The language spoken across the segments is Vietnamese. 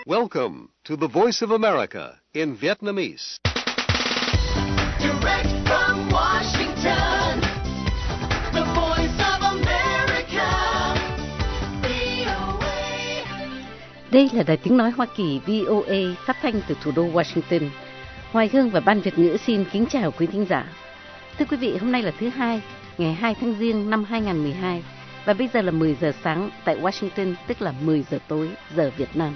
Welcome to the Voice of America in Vietnamese. Direct from Washington, the Voice of America, VOA. Đây là Đài Tiếng Nói Hoa Kỳ VOA phát thanh từ thủ đô Washington. Hoài Hương và Ban Việt ngữ xin kính chào quý thính giả. Thưa quý vị, hôm nay là thứ Hai, ngày 2 tháng Giêng năm 2012 và bây giờ là 10 giờ sáng tại Washington, tức là 10 giờ tối giờ Việt Nam.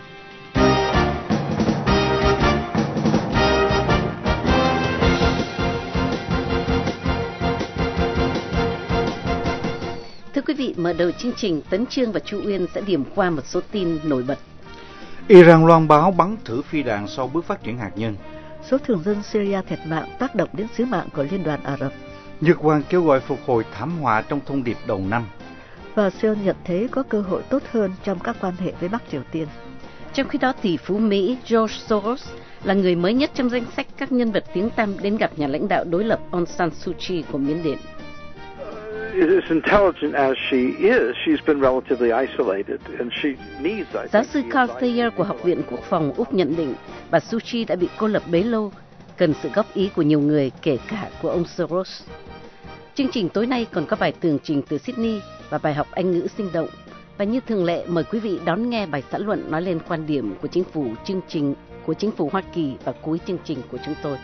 Thưa quý vị, mở đầu chương trình, Tấn Chương và Chu Uyên sẽ điểm qua một số tin nổi bật. Iran loan báo bắn thử phi đạn sau bước phát triển hạt nhân. Số thường dân Syria thiệt mạng tác động đến sứ mạng của Liên đoàn Ả Rập. Nhật Hoàng kêu gọi phục hồi thảm họa trong thông điệp đầu năm. Và Seoul nhận thấy có cơ hội tốt hơn trong các quan hệ với Bắc Triều Tiên. Trong khi đó, tỷ phú Mỹ George Soros là người mới nhất trong danh sách các nhân vật tiếng tăm đến gặp nhà lãnh đạo đối lập Aung San Suu Kyi của Miến Điện. As intelligent as she is, she's been relatively isolated, and she needs. Giáo sư Carl Thayer của Học viện Quốc phòng Úc nhận định bà Suu Kyi đã bị cô lập bấy lâu, cần sự góp ý của nhiều người, kể cả của ông Soros. Chương trình tối nay còn có bài tường trình từ Sydney và bài học Anh ngữ sinh động. Và như thường lệ, mời quý vị đón nghe bài xã luận nói lên quan điểm của chính phủ Hoa Kỳ và cuối chương trình của chúng tôi.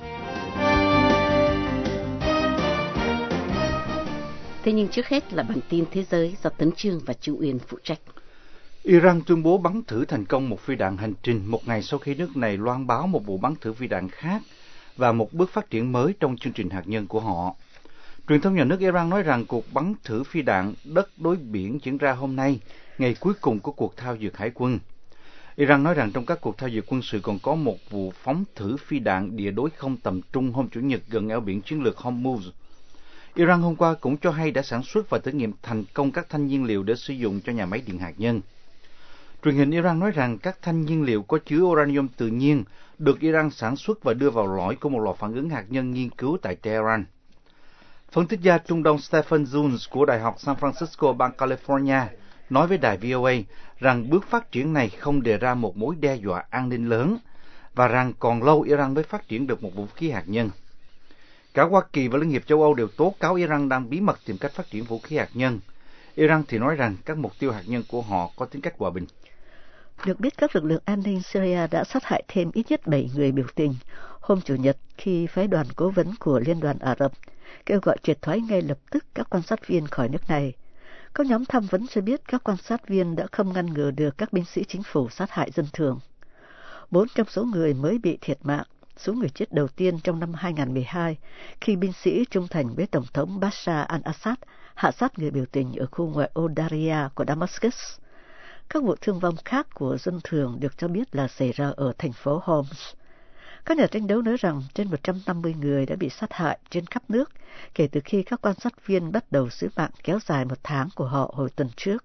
Thế nhưng trước hết là bản tin thế giới do Tấn Chương và Chu Uyên phụ trách. Iran tuyên bố bắn thử thành công một phi đạn hành trình một ngày sau khi nước này loan báo một vụ bắn thử phi đạn khác và một bước phát triển mới trong chương trình hạt nhân của họ. Truyền thông nhà nước Iran nói rằng cuộc bắn thử phi đạn đất đối biển diễn ra hôm nay, ngày cuối cùng của cuộc thao dượt hải quân. Iran nói rằng trong các cuộc thao dượt quân sự còn có một vụ phóng thử phi đạn địa đối không tầm trung hôm Chủ nhật gần eo biển chiến lược Hormuz. Iran hôm qua cũng cho hay đã sản xuất và thử nghiệm thành công các thanh nhiên liệu để sử dụng cho nhà máy điện hạt nhân. Truyền hình Iran nói rằng các thanh nhiên liệu có chứa uranium tự nhiên được Iran sản xuất và đưa vào lõi của một lò phản ứng hạt nhân nghiên cứu tại Tehran. Phân tích gia Trung Đông Stephen Jones của Đại học San Francisco, bang California, nói với đài VOA rằng bước phát triển này không đề ra một mối đe dọa an ninh lớn và rằng còn lâu Iran mới phát triển được một vũ khí hạt nhân. Cả Hoa Kỳ và Liên hiệp châu Âu đều tố cáo Iran đang bí mật tìm cách phát triển vũ khí hạt nhân. Iran thì nói rằng các mục tiêu hạt nhân của họ có tính cách hòa bình. Được biết, các lực lượng an ninh Syria đã sát hại thêm ít nhất 7 người biểu tình hôm Chủ nhật khi phái đoàn cố vấn của Liên đoàn Ả Rập kêu gọi triệt thoái ngay lập tức các quan sát viên khỏi nước này. Các nhóm tham vấn cho biết các quan sát viên đã không ngăn ngừa được các binh sĩ chính phủ sát hại dân thường. 4 trong số người mới bị thiệt mạng, số người chết đầu tiên trong năm 2012 khi binh sĩ trung thành với Tổng thống Bashar al-Assad hạ sát người biểu tình ở khu ngoại ô Daria của Damascus. Các vụ thương vong khác của dân thường được cho biết là xảy ra ở thành phố Homs. Các nhà tranh đấu nói rằng trên 150 người đã bị sát hại trên khắp nước kể từ khi các quan sát viên bắt đầu sứ mạng kéo dài 1 tháng của họ hồi tuần trước.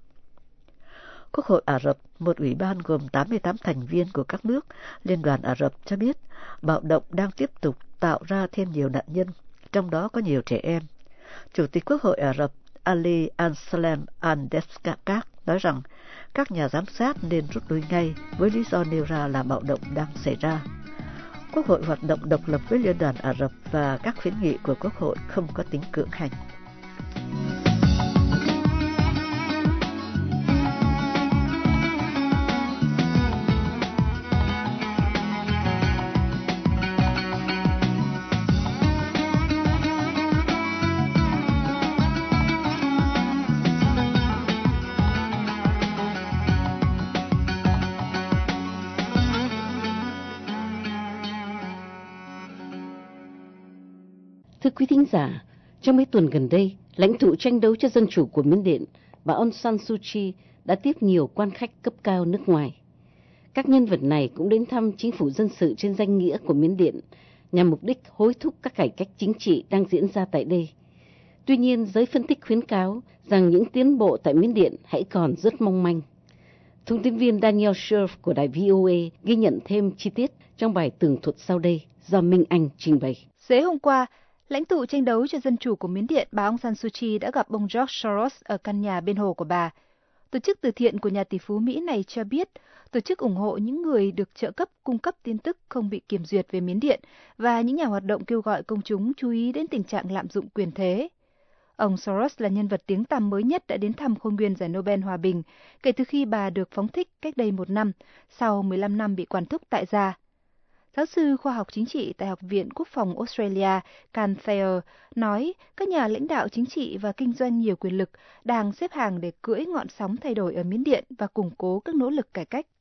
Quốc hội Ả Rập, một ủy ban gồm 88 thành viên của các nước Liên đoàn Ả Rập cho biết bạo động đang tiếp tục tạo ra thêm nhiều nạn nhân, trong đó có nhiều trẻ em. Chủ tịch Quốc hội Ả Rập Ali Al-Salem Al-Deskakak nói rằng các nhà giám sát nên rút lui ngay với lý do nêu ra là bạo động đang xảy ra. Quốc hội hoạt động độc lập với Liên đoàn Ả Rập và các khuyến nghị của Quốc hội không có tính cưỡng hành. Thưa quý thính giả, trong mấy tuần gần đây, lãnh tụ tranh đấu cho dân chủ của Miến Điện, bà Aung San Suu Kyi đã tiếp nhiều quan khách cấp cao nước ngoài. Các nhân vật này cũng đến thăm chính phủ dân sự trên danh nghĩa của Miến Điện nhằm mục đích hối thúc các cải cách chính trị đang diễn ra tại đây. Tuy nhiên, giới phân tích khuyến cáo rằng những tiến bộ tại Miến Điện hãy còn rất mong manh. Thông tin viên Daniel Scherf của đài VOA ghi nhận thêm chi tiết trong bài tường thuật sau đây do Minh Anh trình bày. Xế hôm qua, lãnh tụ tranh đấu cho dân chủ của Miến Điện, bà Aung San Suu Kyi đã gặp ông George Soros ở căn nhà bên hồ của bà. Tổ chức từ thiện của nhà tỷ phú Mỹ này cho biết, tổ chức ủng hộ những người được trợ cấp cung cấp tin tức không bị kiểm duyệt về Miến Điện và những nhà hoạt động kêu gọi công chúng chú ý đến tình trạng lạm dụng quyền thế. Ông Soros là nhân vật tiếng tăm mới nhất đã đến thăm khuôn viên giải Nobel Hòa Bình kể từ khi bà được phóng thích cách đây 1 năm, sau 15 năm bị quản thúc tại gia. Giáo sư khoa học chính trị tại Học viện Quốc phòng Australia, Can Thayer, nói các nhà lãnh đạo chính trị và kinh doanh nhiều quyền lực đang xếp hàng để cưỡi ngọn sóng thay đổi ở Miến Điện và củng cố các nỗ lực cải cách.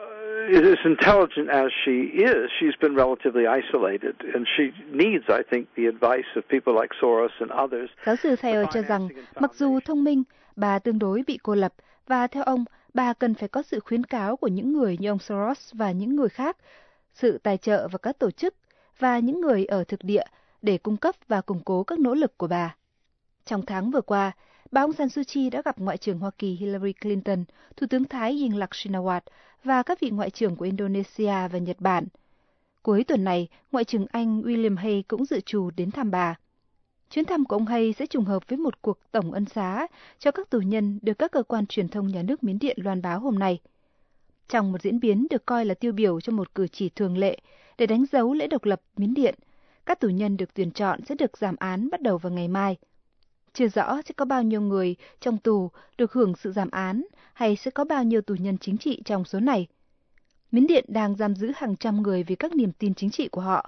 As intelligent as she is, she's been relatively isolated, and she needs, I think, the advice of people like Soros and others. Giáo sư Thayer cho rằng, mặc dù thông minh, bà tương đối bị cô lập, và theo ông, bà cần phải có sự khuyến cáo của những người như ông Soros và những người khác, sự tài trợ và các tổ chức, và những người ở thực địa để cung cấp và củng cố các nỗ lực của bà. Trong tháng vừa qua, bà Aung San Suu Kyi đã gặp Ngoại trưởng Hoa Kỳ Hillary Clinton, Thủ tướng Thái Yingluck Shinawatra và các vị ngoại trưởng của Indonesia và Nhật Bản. Cuối tuần này, Ngoại trưởng Anh William Hague cũng dự trù đến thăm bà. Chuyến thăm của ông Hague sẽ trùng hợp với một cuộc tổng ân xá cho các tù nhân được các cơ quan truyền thông nhà nước Miến Điện loan báo hôm nay. Trong một diễn biến được coi là tiêu biểu cho một cử chỉ thường lệ để đánh dấu lễ độc lập Miến Điện, các tù nhân được tuyển chọn sẽ được giảm án bắt đầu vào ngày mai. Chưa rõ sẽ có bao nhiêu người trong tù được hưởng sự giảm án hay sẽ có bao nhiêu tù nhân chính trị trong số này. Miến Điện đang giam giữ hàng trăm người vì các niềm tin chính trị của họ.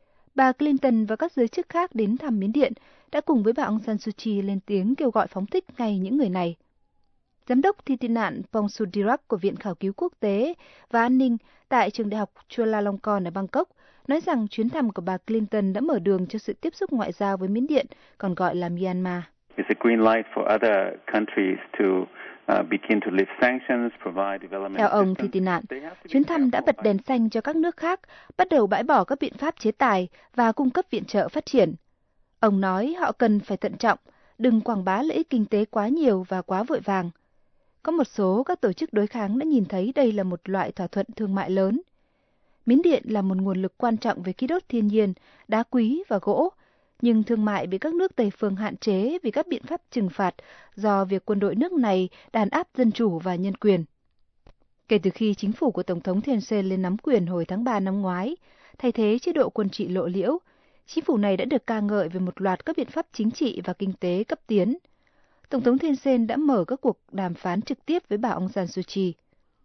Bà Clinton và các giới chức khác đến thăm Miến Điện đã cùng với bà Aung San Suu Kyi lên tiếng kêu gọi phóng thích ngay những người này. Giám đốc thi tị nạn Pongsudirak của Viện Khảo cứu Quốc tế và An ninh tại trường đại học Chulalongkorn ở Bangkok nói rằng chuyến thăm của bà Clinton đã mở đường cho sự tiếp xúc ngoại giao với Miến Điện, còn gọi là Myanmar. It's a green light for other countries to begin to lift sanctions, provide development. Theo ông thi tị nạn, chuyến thăm đã bật đèn xanh cho các nước khác bắt đầu bãi bỏ các biện pháp chế tài và cung cấp viện trợ phát triển. Ông nói họ cần phải thận trọng, đừng quảng bá lợi ích kinh tế quá nhiều và quá vội vàng. Có một số các tổ chức đối kháng đã nhìn thấy đây là một loại thỏa thuận thương mại lớn. Miến Điện là một nguồn lực quan trọng về khí đốt thiên nhiên, đá quý và gỗ, nhưng thương mại bị các nước Tây phương hạn chế vì các biện pháp trừng phạt do việc quân đội nước này đàn áp dân chủ và nhân quyền. Kể từ khi chính phủ của Tổng thống Thein Sein lên nắm quyền hồi tháng 3 năm ngoái, thay thế chế độ quân trị lộ liễu, chính phủ này đã được ca ngợi về một loạt các biện pháp chính trị và kinh tế cấp tiến. Tổng thống Thein Sein đã mở các cuộc đàm phán trực tiếp với bà Aung San Suu Kyi.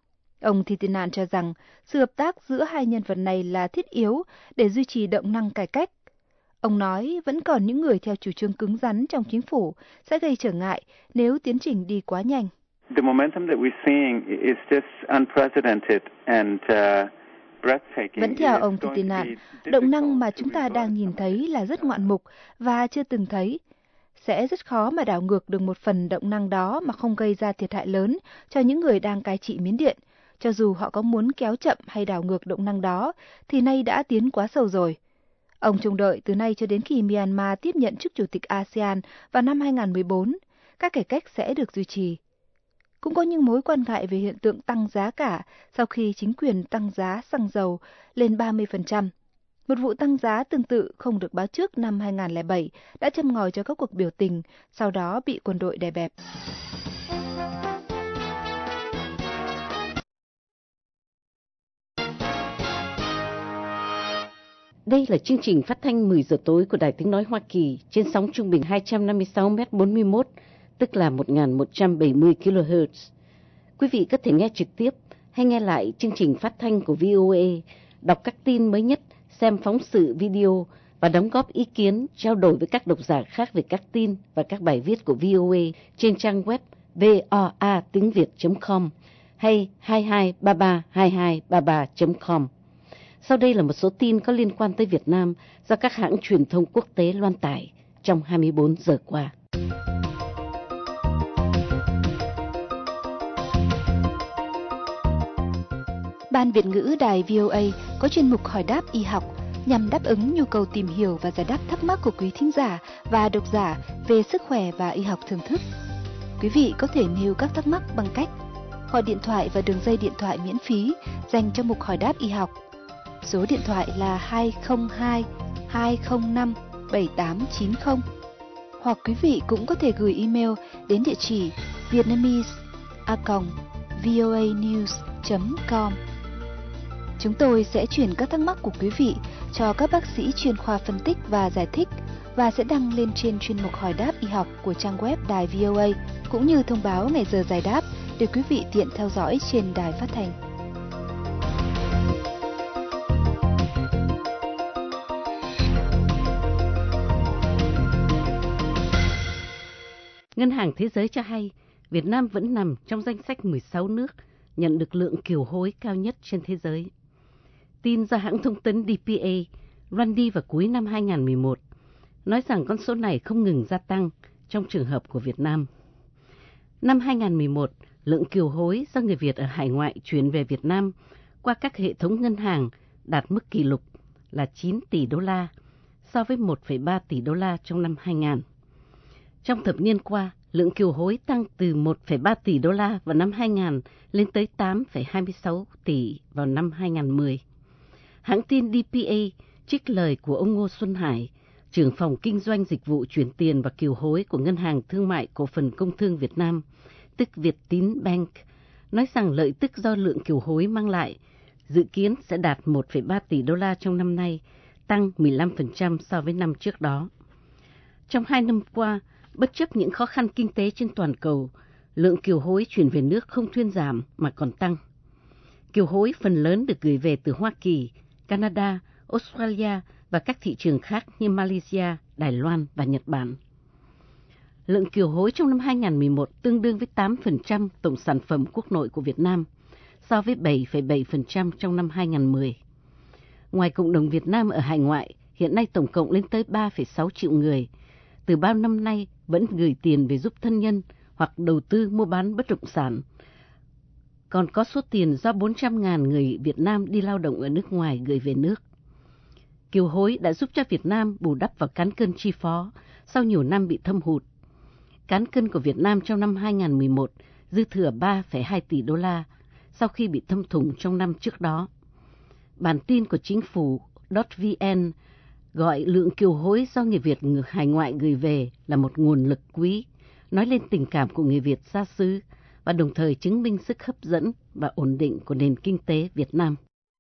Ông thi tị nạn cho rằng sự hợp tác giữa hai nhân vật này là thiết yếu để duy trì động năng cải cách. Ông nói vẫn còn những người theo chủ trương cứng rắn trong chính phủ sẽ gây trở ngại nếu tiến trình đi quá nhanh. The momentum that we're seeing is just unprecedented and breathtaking. Vẫn theo ông thi tị nạn, động năng mà chúng ta đang nhìn thấy là rất ngoạn mục và chưa từng thấy. Sẽ rất khó mà đảo ngược được một phần động năng đó mà không gây ra thiệt hại lớn cho những người đang cai trị Miến Điện. Cho dù họ có muốn kéo chậm hay đảo ngược động năng đó, thì nay đã tiến quá sâu rồi. Ông trông đợi từ nay cho đến khi Myanmar tiếp nhận chức chủ tịch ASEAN vào năm 2014, các cải cách sẽ được duy trì. Cũng có những mối quan ngại về hiện tượng tăng giá cả sau khi chính quyền tăng giá xăng dầu lên 30%. Một vụ tăng giá tương tự không được báo trước năm 2007 đã châm ngòi cho các cuộc biểu tình, sau đó bị quân đội đè bẹp. Đây là chương trình phát thanh 10 giờ tối của Đài Tiếng Nói Hoa Kỳ trên sóng trung bình 256m41, tức là 1170 kHz. Quý vị có thể nghe trực tiếp hay nghe lại chương trình phát thanh của VOA, đọc các tin mới nhất, xem phóng sự video và đóng góp ý kiến, trao đổi với các độc giả khác về các tin và các bài viết của VOA trên trang web voa-tiếng-việt.com hay 22332233.com. Sau đây là một số tin có liên quan tới Việt Nam do các hãng truyền thông quốc tế loan tải trong 24 giờ qua. Ban Việt ngữ Đài VOA có chuyên mục hỏi đáp y học nhằm đáp ứng nhu cầu tìm hiểu và giải đáp thắc mắc của quý thính giả và độc giả về sức khỏe và y học thưởng thức. Quý vị có thể nêu các thắc mắc bằng cách gọi điện thoại và đường dây điện thoại miễn phí dành cho mục hỏi đáp y học. Số điện thoại là 202 205 7890. Hoặc quý vị cũng có thể gửi email đến địa chỉ vietnamese voanews.com. Chúng tôi sẽ chuyển các thắc mắc của quý vị cho các bác sĩ chuyên khoa phân tích và giải thích và sẽ đăng lên trên chuyên mục hỏi đáp y học của trang web đài VOA, cũng như thông báo ngày giờ giải đáp để quý vị tiện theo dõi trên đài phát thanh. Ngân hàng Thế giới cho hay Việt Nam vẫn nằm trong danh sách 16 nước nhận được lượng kiều hối cao nhất trên thế giới. Tin do hãng thông tấn DPA loan đi vào cuối năm 2011 nói rằng con số này không ngừng gia tăng trong trường hợp của Việt Nam. Năm 2011, lượng kiều hối do người Việt ở hải ngoại chuyển về Việt Nam qua các hệ thống ngân hàng đạt mức kỷ lục là 9 tỷ đô la so với 1,3 tỷ đô la trong năm 2000. Trong thập niên qua, lượng kiều hối tăng từ 1,3 tỷ đô la vào năm 2000 lên tới 8,26 tỷ vào năm 2010. Hãng tin DPA trích lời của ông Ngô Xuân Hải, trưởng phòng kinh doanh dịch vụ chuyển tiền và kiều hối của Ngân hàng Thương mại Cổ phần Công thương Việt Nam, tức Vietinbank, Bank, nói rằng lợi tức do lượng kiều hối mang lại dự kiến sẽ đạt 1,3 tỷ đô la trong năm nay, tăng 15% so với năm trước đó. Trong 2 năm qua, bất chấp những khó khăn kinh tế trên toàn cầu, lượng kiều hối chuyển về nước không thuyên giảm mà còn tăng. Kiều hối phần lớn được gửi về từ Hoa Kỳ, Canada, Australia và các thị trường khác như Malaysia, Đài Loan và Nhật Bản. Lượng kiều hối trong năm 2011 tương đương với 8% tổng sản phẩm quốc nội của Việt Nam, so với 7,7% trong năm 2010. Ngoài cộng đồng Việt Nam ở hải ngoại, hiện nay tổng cộng lên tới 3,6 triệu người, từ bao năm nay vẫn gửi tiền về giúp thân nhân hoặc đầu tư mua bán bất động sản. Còn có số tiền do 400.000 người Việt Nam đi lao động ở nước ngoài gửi về nước. Kiều hối đã giúp cho Việt Nam bù đắp vào cán cân chi phó sau nhiều năm bị thâm hụt. Cán cân của Việt Nam trong năm 2011 dư thừa 3,2 tỷ đô la sau khi bị thâm thủng trong năm trước đó. Bản tin của chính phủ .vn gọi lượng kiều hối do người Việt người hải ngoại gửi về là một nguồn lực quý, nói lên tình cảm của người Việt xa xứ và đồng thời chứng minh sức hấp dẫn và ổn định của nền kinh tế Việt Nam.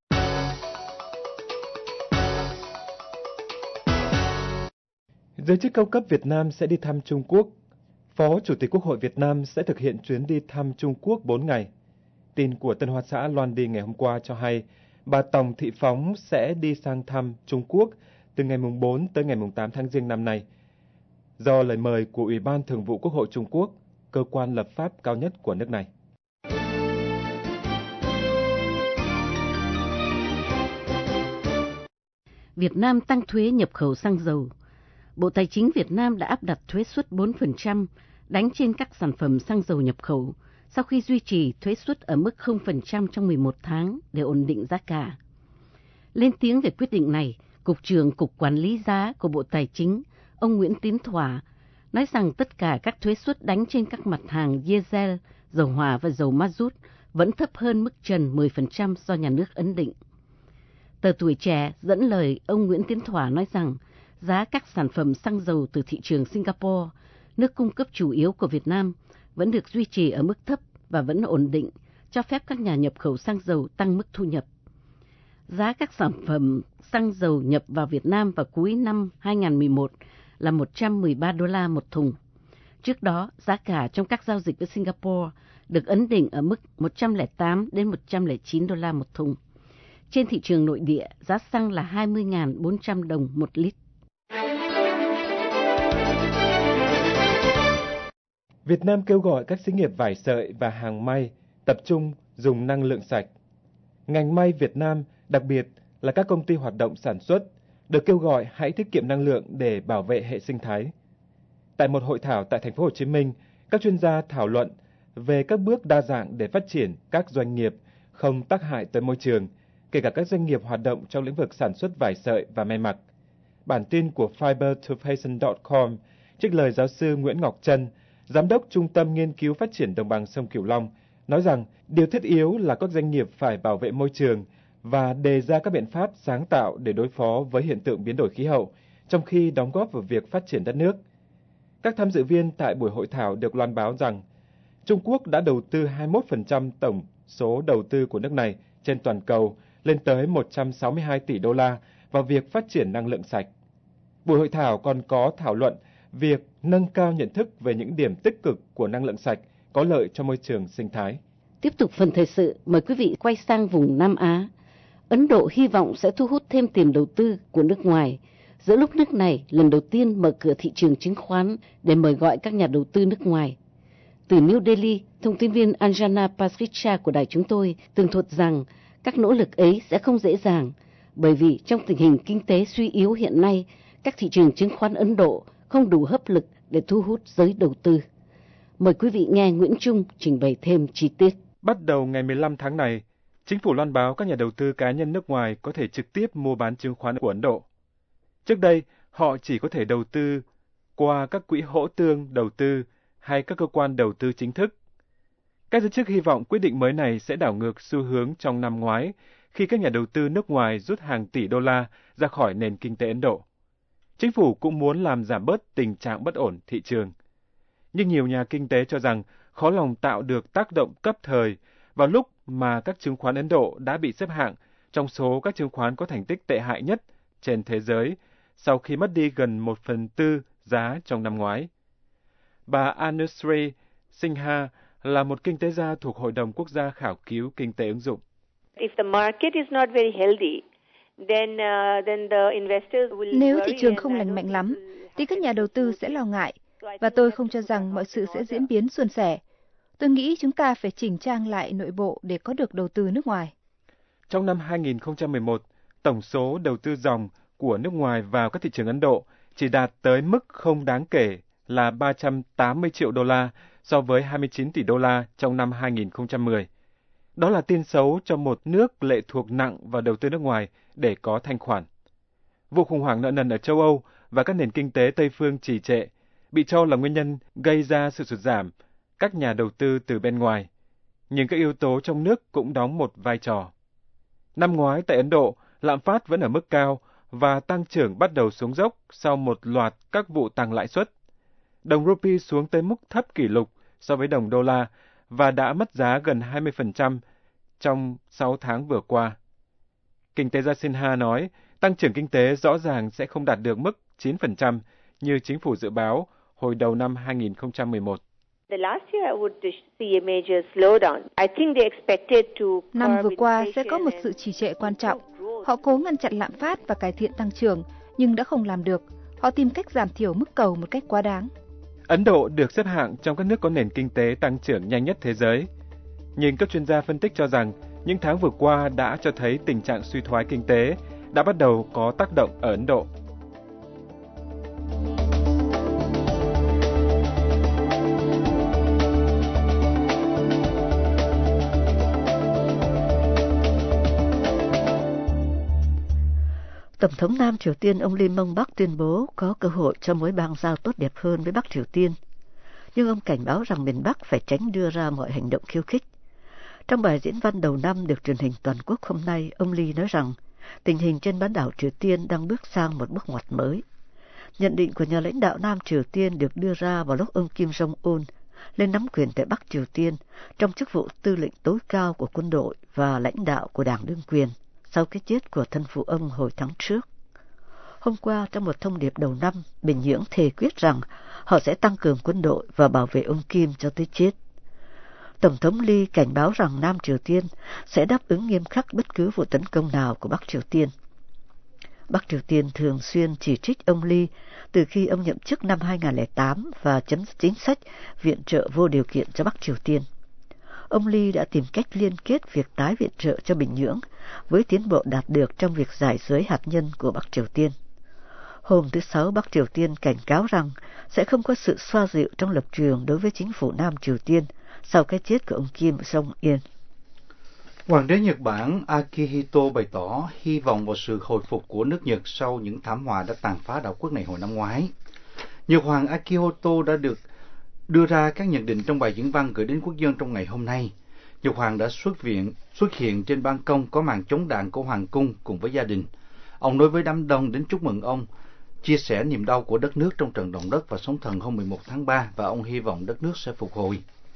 Giới chức cao cấp Việt Nam sẽ đi thăm Trung Quốc. Phó Chủ tịch Quốc hội Việt Nam sẽ thực hiện chuyến đi thăm Trung Quốc 4 ngày. Tin của Tân Hoa Xã loan đi ngày hôm qua cho hay, bà Tòng Thị Phóng sẽ đi sang thăm Trung Quốc từ ngày 4 tới ngày 8 tháng Giêng năm nay. Do lời mời của Ủy ban Thường vụ Quốc hội Trung Quốc, cơ quan lập pháp cao nhất của nước này. Việt Nam tăng thuế nhập khẩu xăng dầu. Bộ Tài chính Việt Nam đã áp đặt thuế suất 4% đánh trên các sản phẩm xăng dầu nhập khẩu sau khi duy trì thuế suất ở mức 0% trong 11 tháng để ổn định giá cả. Lên tiếng về quyết định này, Cục trưởng Cục Quản lý giá của Bộ Tài chính, ông Nguyễn Tiến Thỏa, nói rằng tất cả các thuế suất đánh trên các mặt hàng diesel, dầu hỏa và dầu ma rút vẫn thấp hơn mức trần 10% do nhà nước ấn định. Tờ Tuổi Trẻ dẫn lời ông Nguyễn Tiến Thỏa nói rằng giá các sản phẩm xăng dầu từ thị trường Singapore, nước cung cấp chủ yếu của Việt Nam, vẫn được duy trì ở mức thấp và vẫn ổn định, cho phép các nhà nhập khẩu xăng dầu tăng mức thu nhập. Giá các sản phẩm xăng dầu nhập vào Việt Nam vào cuối năm 2011 là 113 đô la một thùng. Trước đó, giá cả trong các giao dịch với Singapore được ấn định ở mức 108 đến 109 đô la một thùng. Trên thị trường nội địa, giá xăng là 20.400 đồng một lít. Việt Nam kêu gọi các xí nghiệp vải sợi và hàng may tập trung dùng năng lượng sạch. Ngành may Việt Nam, đặc biệt là các công ty hoạt động sản xuất, được kêu gọi hãy tiết kiệm năng lượng để bảo vệ hệ sinh thái. Tại một hội thảo tại thành phố Hồ Chí Minh, các chuyên gia thảo luận về các bước đa dạng để phát triển các doanh nghiệp không tác hại tới môi trường, kể cả các doanh nghiệp hoạt động trong lĩnh vực sản xuất vải sợi và may mặc. Bản tin của fibertofashion.com trích lời giáo sư Nguyễn Ngọc Trân, Giám đốc Trung tâm Nghiên cứu Phát triển Đồng bằng sông Cửu Long, nói rằng điều thiết yếu là các doanh nghiệp phải bảo vệ môi trường và đề ra các biện pháp sáng tạo để đối phó với hiện tượng biến đổi khí hậu, trong khi đóng góp vào việc phát triển đất nước. Các tham dự viên tại buổi hội thảo được loan báo rằng, Trung Quốc đã đầu tư 21% tổng số đầu tư của nước này trên toàn cầu, lên tới 162 tỷ đô la vào việc phát triển năng lượng sạch. Buổi hội thảo còn có thảo luận việc nâng cao nhận thức về những điểm tích cực của năng lượng sạch có lợi cho môi trường sinh thái. Tiếp tục phần thời sự, mời quý vị quay sang vùng Nam Á. Ấn Độ hy vọng sẽ thu hút thêm tiền đầu tư của nước ngoài, giữa lúc nước này lần đầu tiên mở cửa thị trường chứng khoán để mời gọi các nhà đầu tư nước ngoài. Từ New Delhi, thông tin viên Anjana Pasricha của đài chúng tôi tường thuật rằng các nỗ lực ấy sẽ không dễ dàng, bởi vì trong tình hình kinh tế suy yếu hiện nay, các thị trường chứng khoán Ấn Độ không đủ hấp lực để thu hút giới đầu tư. Mời quý vị nghe Nguyễn Trung trình bày thêm chi tiết. Bắt đầu ngày 15 tháng này, chính phủ loan báo các nhà đầu tư cá nhân nước ngoài có thể trực tiếp mua bán chứng khoán của Ấn Độ. Trước đây, họ chỉ có thể đầu tư qua các quỹ hỗ tương đầu tư hay các cơ quan đầu tư chính thức. Các giới chức hy vọng quyết định mới này sẽ đảo ngược xu hướng trong năm ngoái, khi các nhà đầu tư nước ngoài rút hàng tỷ đô la ra khỏi nền kinh tế Ấn Độ. Chính phủ cũng muốn làm giảm bớt tình trạng bất ổn thị trường. Nhưng nhiều nhà kinh tế cho rằng khó lòng tạo được tác động cấp thời vào lúc mà các chứng khoán Ấn Độ đã bị xếp hạng trong số các chứng khoán có thành tích tệ hại nhất trên thế giới, sau khi mất đi gần 1/4 giá trong năm ngoái. Bà Anushree Sinha là một kinh tế gia thuộc Hội đồng Quốc gia Khảo cứu Kinh tế ứng dụng. Nếu thị trường không lành mạnh lắm, thì các nhà đầu tư sẽ lo ngại, và tôi không cho rằng mọi sự sẽ diễn biến suôn sẻ. Tôi nghĩ chúng ta phải chỉnh trang lại nội bộ để có được đầu tư nước ngoài. Trong năm 2011, tổng số đầu tư ròng của nước ngoài vào các thị trường Ấn Độ chỉ đạt tới mức không đáng kể là 380 triệu đô la so với 29 tỷ đô la trong năm 2010. Đó là tin xấu cho một nước lệ thuộc nặng vào đầu tư nước ngoài để có thanh khoản. Vụ khủng hoảng nợ nần ở châu Âu và các nền kinh tế Tây phương trì trệ bị cho là nguyên nhân gây ra sự sụt giảm các nhà đầu tư từ bên ngoài. Nhưng các yếu tố trong nước cũng đóng một vai trò. Năm ngoái tại Ấn Độ, lạm phát vẫn ở mức cao và tăng trưởng bắt đầu xuống dốc sau một loạt các vụ tăng lãi suất. Đồng rupee xuống tới mức thấp kỷ lục so với đồng đô la và đã mất giá gần 20% trong 6 tháng vừa qua. Kinh tế gia Sinha nói, tăng trưởng kinh tế rõ ràng sẽ không đạt được mức 9% như chính phủ dự báo hồi đầu năm 2011. Năm vừa qua sẽ có một sự trì trệ quan trọng. Họ cố ngăn chặn lạm phát và cải thiện tăng trưởng, nhưng đã không làm được. Họ tìm cách giảm thiểu mức cầu một cách quá đáng. Ấn Độ được xếp hạng trong các nước có nền kinh tế tăng trưởng nhanh nhất thế giới. Nhưng các chuyên gia phân tích cho rằng những tháng vừa qua đã cho thấy tình trạng suy thoái kinh tế đã bắt đầu có tác động ở Ấn Độ. Tổng thống Nam Triều Tiên ông Lee Myung-bak tuyên bố có cơ hội cho mối bang giao tốt đẹp hơn với Bắc Triều Tiên. Nhưng ông cảnh báo rằng miền Bắc phải tránh đưa ra mọi hành động khiêu khích. Trong bài diễn văn đầu năm được truyền hình toàn quốc hôm nay, ông Lee nói rằng tình hình trên bán đảo Triều Tiên đang bước sang một bước ngoặt mới. Nhận định của nhà lãnh đạo Nam Triều Tiên được đưa ra vào lúc ông Kim Jong-un lên nắm quyền tại Bắc Triều Tiên trong chức vụ tư lệnh tối cao của quân đội và lãnh đạo của đảng đương quyền sau cái chết của thân phụ ông hồi tháng trước. Hôm qua, trong một thông điệp đầu năm, Bình Nhưỡng thề quyết rằng họ sẽ tăng cường quân đội và bảo vệ ông Kim cho tới chết. Tổng thống Lee cảnh báo rằng Nam Triều Tiên sẽ đáp ứng nghiêm khắc bất cứ vụ tấn công nào của Bắc Triều Tiên. Bắc Triều Tiên thường xuyên chỉ trích ông Lee từ khi ông nhậm chức năm 2008 và chấm dứt chính sách viện trợ vô điều kiện cho Bắc Triều Tiên. Ông Lee đã tìm cách liên kết việc tái viện trợ cho Bình Nhưỡng với tiến bộ đạt được trong việc giải giới hạt nhân của Bắc Triều Tiên. Hôm thứ Sáu, Bắc Triều Tiên cảnh cáo rằng sẽ không có sự xoa dịu trong lập trường đối với chính phủ Nam Triều Tiên sau cái chết của ông Kim Jong-un. Hoàng đế Nhật Bản Akihito bày tỏ hy vọng vào sự hồi phục của nước Nhật sau những thảm họa đã tàn phá đảo quốc này hồi năm ngoái. Nhật Hoàng Akihito đã được đưa ra các nhận định trong bài diễn văn gửi đến quốc dân trong ngày hôm nay. Nhật Hoàng đã xuất hiện trên ban công có màn chống đạn của Hoàng cung cùng với gia đình. Ông nói với đám đông đến chúc mừng ông, chia sẻ niềm đau của đất nước trong trận động đất và sóng thần hôm 11 tháng 3 và ông hy vọng đất nước sẽ phục hồi.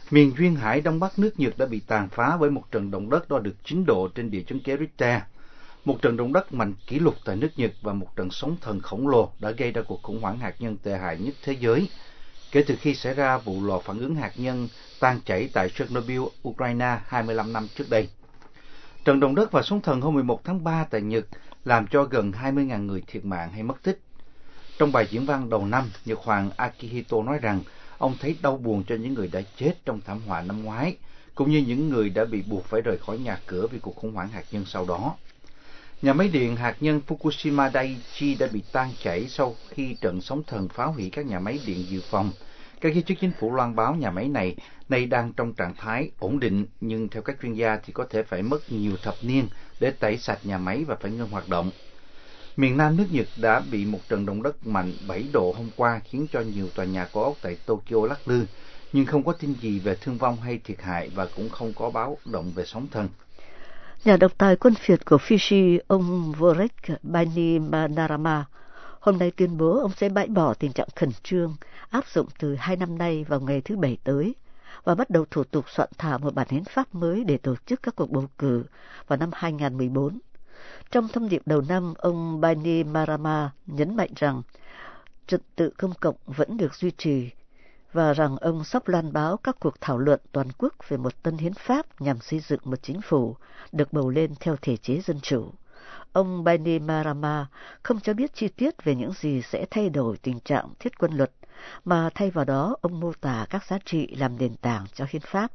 Miền duyên hải đông bắc nước Nhật đã bị tàn phá bởi một trận động đất đo được 9 độ trên địa chấn kế Richter. Một trận động đất mạnh kỷ lục tại nước Nhật và một trận sóng thần khổng lồ đã gây ra cuộc khủng hoảng hạt nhân tệ hại nhất thế giới kể từ khi xảy ra vụ lò phản ứng hạt nhân tan chảy tại Chernobyl, Ukraine 25 năm trước đây. Trận động đất và sóng thần hôm 11 tháng 3 tại Nhật làm cho gần 20.000 người thiệt mạng hay mất tích. Trong bài diễn văn đầu năm, Nhật Hoàng Akihito nói rằng ông thấy đau buồn cho những người đã chết trong thảm họa năm ngoái, cũng như những người đã bị buộc phải rời khỏi nhà cửa vì cuộc khủng hoảng hạt nhân sau đó. Nhà máy điện hạt nhân Fukushima Daiichi đã bị tan chảy sau khi trận sóng thần phá hủy các nhà máy điện dự phòng. Các giới chức chính phủ loan báo nhà máy này nay đang trong trạng thái ổn định, nhưng theo các chuyên gia thì có thể phải mất nhiều thập niên để tẩy sạch nhà máy và phải ngưng hoạt động. Miền Nam nước Nhật đã bị một trận động đất mạnh 7 độ hôm qua khiến cho nhiều tòa nhà cao ốc tại Tokyo lắc lư, nhưng không có tin gì về thương vong hay thiệt hại và cũng không có báo động về sóng thần. Nhà độc tài quân phiệt của Fiji, ông Vorek Bainimarama, hôm nay tuyên bố ông sẽ bãi bỏ tình trạng khẩn trương áp dụng từ 2 năm nay vào ngày thứ Bảy tới và bắt đầu thủ tục soạn thảo một bản hiến pháp mới để tổ chức các cuộc bầu cử vào năm 2014. Trong thông điệp đầu năm, ông Bainimarama nhấn mạnh rằng trật tự công cộng vẫn được duy trì và rằng ông sắp loan báo các cuộc thảo luận toàn quốc về một tân hiến pháp nhằm xây dựng một chính phủ được bầu lên theo thể chế dân chủ. Ông Bainimarama không cho biết chi tiết về những gì sẽ thay đổi tình trạng thiết quân luật, mà thay vào đó ông mô tả các giá trị làm nền tảng cho hiến pháp.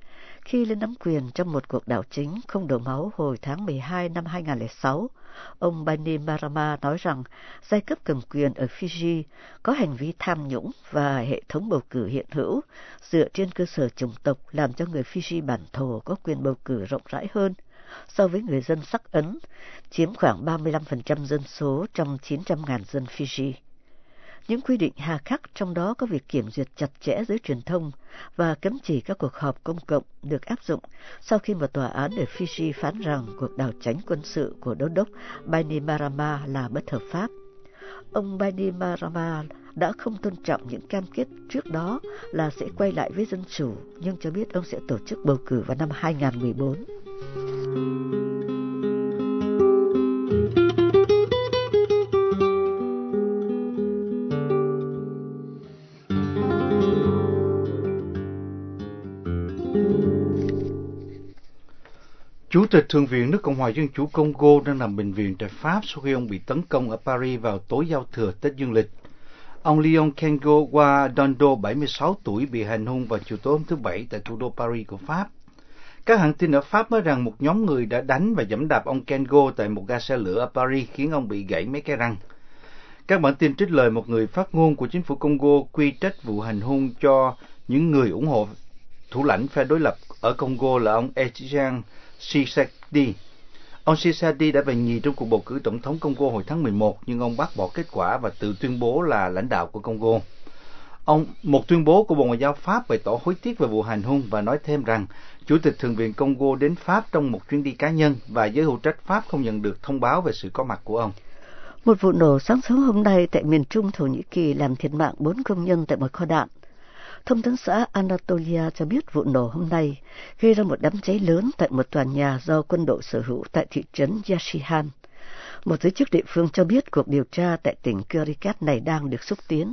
Khi lên nắm quyền trong một cuộc đảo chính không đổ máu hồi tháng 12 năm 2006, ông Bainimarama nói rằng giai cấp cầm quyền ở Fiji có hành vi tham nhũng và hệ thống bầu cử hiện hữu dựa trên cơ sở chủng tộc làm cho người Fiji bản thổ có quyền bầu cử rộng rãi hơn so với người dân sắc Ấn, chiếm khoảng 35% dân số trong 900.000 dân Fiji. Những quy định hà khắc trong đó có việc kiểm duyệt chặt chẽ giới truyền thông và cấm chỉ các cuộc họp công cộng được áp dụng sau khi một tòa án ở Fiji phán rằng cuộc đảo chính quân sự của đô đốc Bainimarama là bất hợp pháp. Ông Bainimarama đã không tôn trọng những cam kết trước đó là sẽ quay lại với dân chủ, nhưng cho biết ông sẽ tổ chức bầu cử vào năm 2014. Chủ tịch Thượng viện nước Cộng hòa Dân chủ Congo đang nằm bệnh viện tại Pháp sau khi ông bị tấn công ở Paris vào tối giao thừa Tết Dương lịch. Ông Leon Kengo Wadondo, 76 tuổi, bị hành hung vào chiều tối hôm thứ Bảy tại thủ đô Paris của Pháp. Các hãng tin ở Pháp nói rằng một nhóm người đã đánh và giẫm đạp ông Kengo tại một ga xe lửa ở Paris khiến ông bị gãy mấy cái răng. Các bản tin trích lời một người phát ngôn của chính phủ Congo quy trách vụ hành hung cho những người ủng hộ thủ lãnh phe đối lập ở Congo là ông Etienne Tshisekedi. Ông Tshisekedi đã về nhì trong cuộc bầu cử tổng thống Congo hồi tháng 11, nhưng ông bác bỏ kết quả và tự tuyên bố là lãnh đạo của Congo. Một tuyên bố của Bộ Ngoại giao Pháp bày tỏ hối tiếc về vụ hành hung và nói thêm rằng Chủ tịch Thượng viện Congo đến Pháp trong một chuyến đi cá nhân và giới hữu trách Pháp không nhận được thông báo về sự có mặt của ông. Một vụ nổ sáng sớm hôm nay tại miền Trung Thổ Nhĩ Kỳ làm thiệt mạng 4 công nhân tại một kho đạn. Thông tấn xã Anatolia cho biết vụ nổ hôm nay gây ra một đám cháy lớn tại một tòa nhà do quân đội sở hữu tại thị trấn Yashihan. Một giới chức địa phương cho biết cuộc điều tra tại tỉnh Curicat này đang được xúc tiến.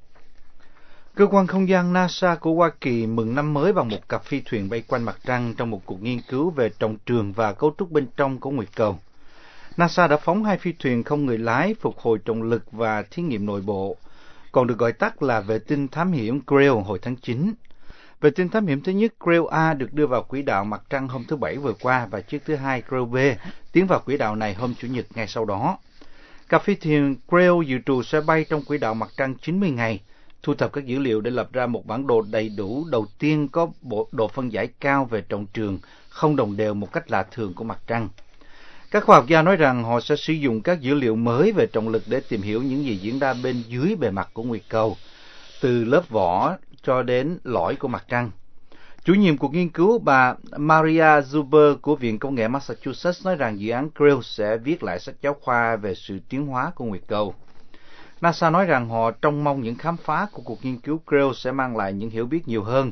Cơ quan không gian NASA của Hoa Kỳ mừng năm mới bằng một cặp phi thuyền bay quanh mặt trăng trong một cuộc nghiên cứu về trọng trường và cấu trúc bên trong của nguyệt cầu. NASA đã phóng 2 phi thuyền không người lái phục hồi trọng lực và thí nghiệm nội bộ, còn được gọi tắt là vệ tinh thám hiểm Grail hồi tháng 9. Vệ tinh thám hiểm thứ nhất Grail A được đưa vào quỹ đạo mặt trăng hôm thứ Bảy vừa qua và chiếc thứ hai Grail B tiến vào quỹ đạo này hôm Chủ nhật ngay sau đó. Cặp phi thuyền Grail dự trù sẽ bay trong quỹ đạo mặt trăng 90 ngày, thu thập các dữ liệu để lập ra một bản đồ đầy đủ đầu tiên có độ phân giải cao về trọng trường, không đồng đều một cách lạ thường của mặt trăng. Các khoa học gia nói rằng họ sẽ sử dụng các dữ liệu mới về trọng lực để tìm hiểu những gì diễn ra bên dưới bề mặt của nguyệt cầu, từ lớp vỏ cho đến lõi của mặt trăng. Chủ nhiệm cuộc nghiên cứu bà Maria Zuber của Viện Công nghệ Massachusetts nói rằng dự án Grail sẽ viết lại sách giáo khoa về sự tiến hóa của nguyệt cầu. NASA nói rằng họ trông mong những khám phá của cuộc nghiên cứu Grail sẽ mang lại những hiểu biết nhiều hơn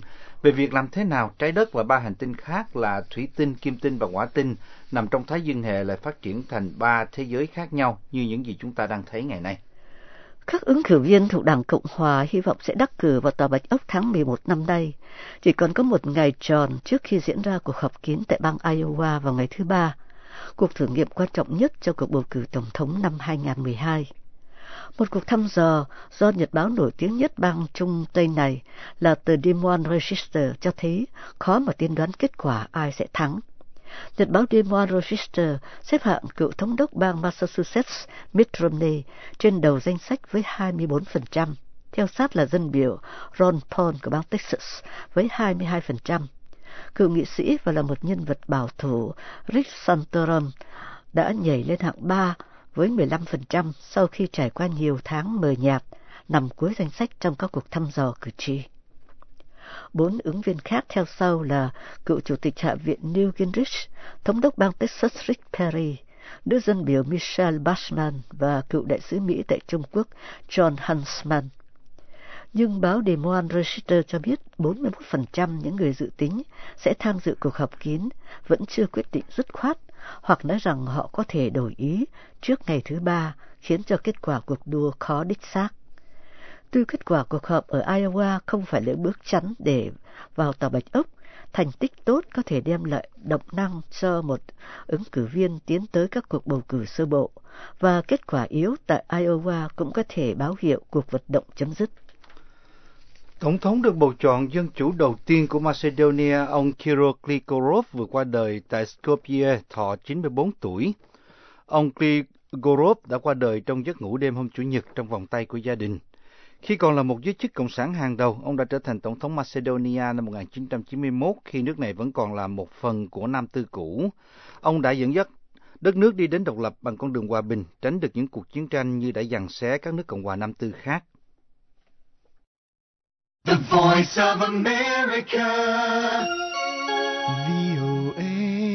về việc làm thế nào trái đất và 3 hành tinh khác là thủy tinh, kim tinh và hỏa tinh nằm trong Thái Dương hệ lại phát triển thành 3 thế giới khác nhau như những gì chúng ta đang thấy ngày nay. Các ứng cử viên thuộc Đảng Cộng Hòa hy vọng sẽ đắc cử vào Tòa Bạch Ốc tháng 11 năm nay. Chỉ còn có một ngày tròn trước khi diễn ra cuộc họp kín tại bang Iowa vào ngày thứ Ba, cuộc thử nghiệm quan trọng nhất cho cuộc bầu cử Tổng thống năm 2012. Một cuộc thăm dò do nhật báo nổi tiếng nhất bang Trung Tây này là tờ Des Moines Register cho thấy khó mà tiên đoán kết quả ai sẽ thắng. Nhật báo Des Moines Register xếp hạng cựu thống đốc bang Massachusetts Mitt Romney trên đầu danh sách với 24%, theo sát là dân biểu Ron Paul của bang Texas với 22%. Cựu nghị sĩ và là một nhân vật bảo thủ Rick Santorum đã nhảy lên hạng 3 với 15% sau khi trải qua nhiều tháng mờ nhạt, nằm cuối danh sách trong các cuộc thăm dò cử tri. 4 ứng viên khác theo sau là cựu chủ tịch Hạ viện Newt Gingrich, thống đốc bang Texas Rick Perry, nữ dân biểu Michelle Bachmann và cựu đại sứ Mỹ tại Trung Quốc John Huntsman. Nhưng báo Des Moines Register cho biết 41% những người dự tính sẽ tham dự cuộc họp kín vẫn chưa quyết định dứt khoát, hoặc nói rằng họ có thể đổi ý trước ngày thứ Ba, khiến cho kết quả cuộc đua khó đích xác. Tuy kết quả cuộc họp ở Iowa không phải là bước chắn để vào Tòa Bạch Ốc, thành tích tốt có thể đem lại động năng cho một ứng cử viên tiến tới các cuộc bầu cử sơ bộ, và kết quả yếu tại Iowa cũng có thể báo hiệu cuộc vận động chấm dứt. Tổng thống được bầu chọn dân chủ đầu tiên của Macedonia, ông Kyrill Gligorov vừa qua đời tại Skopje, thọ 94 tuổi. Ông Gligorov đã qua đời trong giấc ngủ đêm hôm Chủ nhật trong vòng tay của gia đình. Khi còn là một giới chức cộng sản hàng đầu, ông đã trở thành tổng thống Macedonia năm 1991 khi nước này vẫn còn là một phần của Nam Tư cũ. Ông đã dẫn dắt đất nước đi đến độc lập bằng con đường hòa bình, tránh được những cuộc chiến tranh như đã giằng xé các nước Cộng hòa Nam Tư khác. The Voice of America. VOA.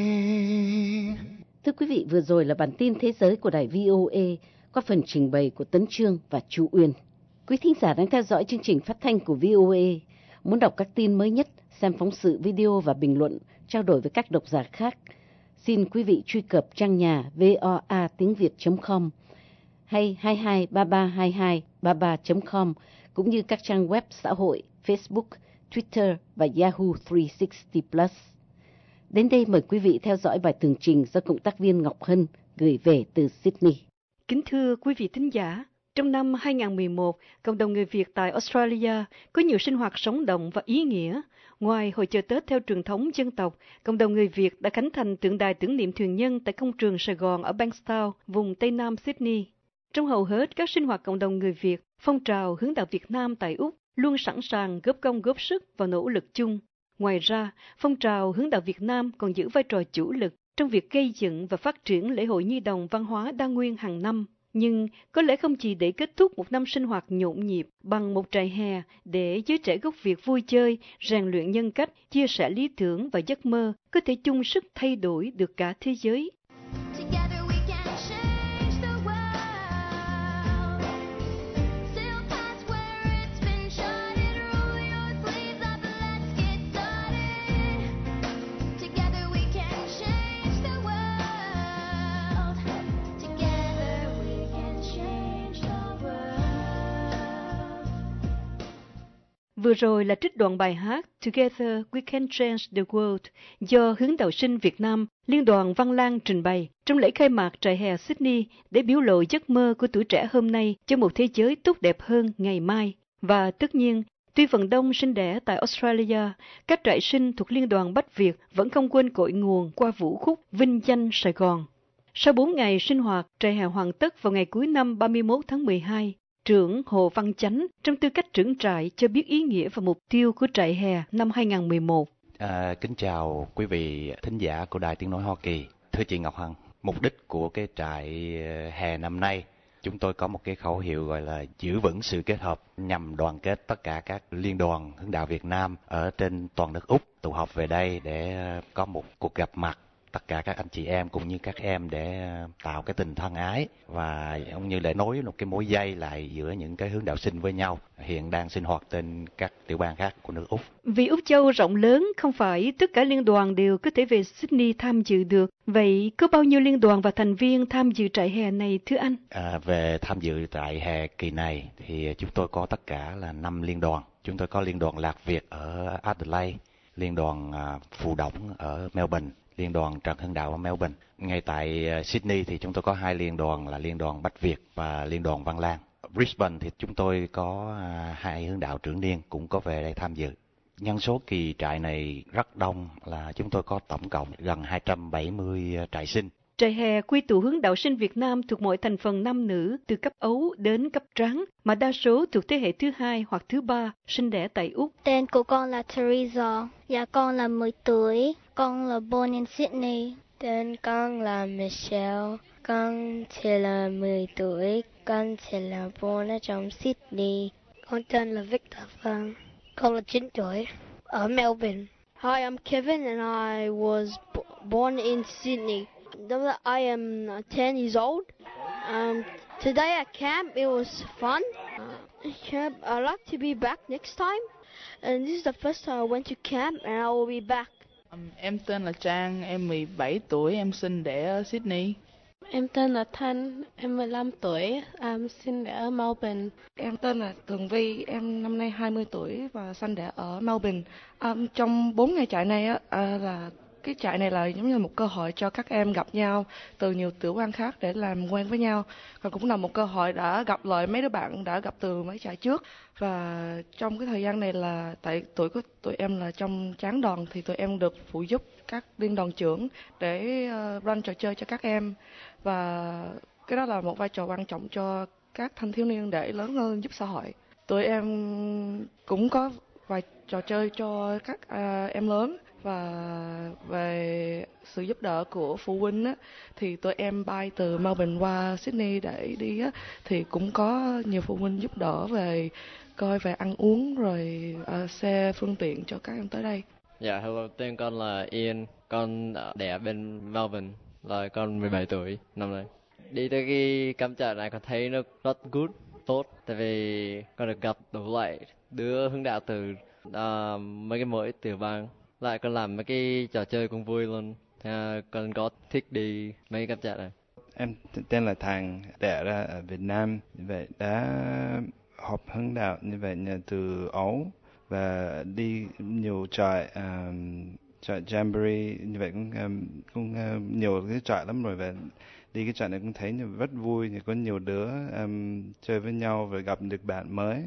Thưa quý vị, vừa rồi là bản tin thế giới của đài VOA qua phần trình bày của Tấn Chương và Chu Uyên. Quý thính giả đang theo dõi chương trình phát thanh của VOA. Muốn đọc các tin mới nhất, xem phóng sự video và bình luận, trao đổi với các độc giả khác, xin quý vị truy cập trang nhà voa.tiếng.việt.com hay 22332233.com, cũng như các trang web xã hội Facebook, Twitter và Yahoo 360+. Đến đây mời quý vị theo dõi bài tường trình do cộng tác viên Ngọc Hân gửi về từ Sydney. Kính thưa quý vị thính giả, trong năm 2011, cộng đồng người Việt tại Australia có nhiều sinh hoạt sống động và ý nghĩa. Ngoài hội chợ Tết theo truyền thống dân tộc, cộng đồng người Việt đã khánh thành tượng đài tưởng niệm thuyền nhân tại công trường Sài Gòn ở Bankstown, vùng Tây Nam Sydney. Trong hầu hết các sinh hoạt cộng đồng người Việt, phong trào hướng đạo Việt Nam tại Úc luôn sẵn sàng góp công góp sức vào nỗ lực chung. Ngoài ra, phong trào hướng đạo Việt Nam còn giữ vai trò chủ lực trong việc gây dựng và phát triển lễ hội nhi đồng văn hóa đa nguyên hàng năm. Nhưng có lẽ không chỉ để kết thúc một năm sinh hoạt nhộn nhịp bằng một trại hè để giới trẻ gốc Việt vui chơi, rèn luyện nhân cách, chia sẻ lý tưởng và giấc mơ, có thể chung sức thay đổi được cả thế giới. Vừa rồi là trích đoạn bài hát Together We Can Change the World do Hướng đạo sinh Việt Nam, Liên đoàn Văn Lang trình bày trong lễ khai mạc trại hè Sydney để biểu lộ giấc mơ của tuổi trẻ hôm nay cho một thế giới tốt đẹp hơn ngày mai. Và tất nhiên, tuy phần đông sinh đẻ tại Australia, các trại sinh thuộc Liên đoàn Bách Việt vẫn không quên cội nguồn qua vũ khúc vinh danh Sài Gòn. Sau 4 ngày sinh hoạt, trại hè hoàn tất vào ngày cuối năm 31 tháng 12. Trưởng Hồ Văn Chánh trong tư cách trưởng trại cho biết ý nghĩa và mục tiêu của trại hè năm 2011. Kính chào quý vị thính giả của Đài Tiếng Nói Hoa Kỳ. Thưa chị Ngọc Hân, mục đích của cái trại hè năm nay, chúng tôi có một cái khẩu hiệu gọi là giữ vững sự kết hợp nhằm đoàn kết tất cả các liên đoàn hướng đạo Việt Nam ở trên toàn nước Úc tụ họp về đây để có một cuộc gặp mặt tất cả các anh chị em cũng như các em để tạo cái tình thân ái và cũng như để nối một cái mối dây lại giữa những cái hướng đạo sinh với nhau hiện đang sinh hoạt trên các tiểu bang khác của nước Úc. Vì Úc Châu rộng lớn, không phải tất cả liên đoàn đều có thể về Sydney tham dự được. Vậy có bao nhiêu liên đoàn và thành viên tham dự trại hè này thưa anh? Về tham dự trại hè kỳ này thì chúng tôi có tất cả là 5 liên đoàn. Chúng tôi có liên đoàn Lạc Việt ở Adelaide, liên đoàn Phù Đổng ở Melbourne, liên đoàn Trần Hưng Đạo ở Melbourne. Ngay tại Sydney thì chúng tôi có 2 liên đoàn là liên đoàn Bách Việt và liên đoàn Văn Lang. Brisbane thì chúng tôi có 2 hướng đạo trưởng niên cũng có về đây tham dự. Nhân số kỳ trại này rất đông, là chúng tôi có tổng cộng gần 270 trại sinh. Trại hè quy tụ hướng đạo sinh Việt Nam thuộc mọi thành phần nam nữ từ cấp ấu đến cấp tráng, mà đa số thuộc thế hệ thứ 2 hoặc thứ 3 sinh đẻ tại Úc. Tên của con là Teresa. Dạ con là 10 tuổi. Con là born in Sydney. Tên con là Michelle. Con chỉ là 10 tuổi. Con chỉ là born ở trong Sydney. Con tên là Victor Phan. Con là 9 tuổi. Ở Melbourne. Hi, I'm Kevin and I was born in Sydney. I am 10 years old. Today at camp it was fun. Camp, I'd like to be back next time. And this is the first time I went to camp and I will be back. Em tên là Trang, em 17 tuổi, em sinh đẻ ở Sydney. Em tên là Thanh, em 15 tuổi, em sinh đẻ ở Melbourne. Em tên là Tường Vi, em năm nay 20 tuổi và sinh đẻ ở Melbourne. Trong 4 ngày trại này là cái trại này là giống như một cơ hội cho các em gặp nhau từ nhiều tiểu bang khác để làm quen với nhau, và cũng là một cơ hội đã gặp lại mấy đứa bạn đã gặp từ mấy trại trước. Và trong cái thời gian này là tại tuổi của tụi em là trong tráng đoàn thì tụi em được phụ giúp các liên đoàn trưởng để run trò chơi cho các em, và cái đó là một vai trò quan trọng cho các thanh thiếu niên để lớn hơn giúp xã hội. Tụi em cũng có vài trò chơi cho các em lớn. Và về sự giúp đỡ của phụ huynh á, thì tụi em bay từ Melbourne qua Sydney để đi á, thì cũng có nhiều phụ huynh giúp đỡ về coi về ăn uống rồi xe phương tiện cho các em tới đây. Dạ, hello, tên con là Ian, con đẻ bên Melbourne, là con 17 tuổi năm nay. Đi tới cái camp trại này con thấy nó rất good, tốt, tại vì con được gặp đủ loại đứa hướng đạo từ mấy cái mỗi tiểu bang. Lại con làm mấy cái trò chơi cũng vui luôn. Con có thích đi mấy cái camp trại này. Em tên là Thằng, đẻ ra ở Việt Nam. Vậy đã học hướng đạo như vậy từ Ấu và đi nhiều trại Jamboree như vậy cũng nhiều cái trại lắm rồi, và đi cái trại này cũng thấy rất vui, có nhiều đứa chơi với nhau và gặp được bạn mới.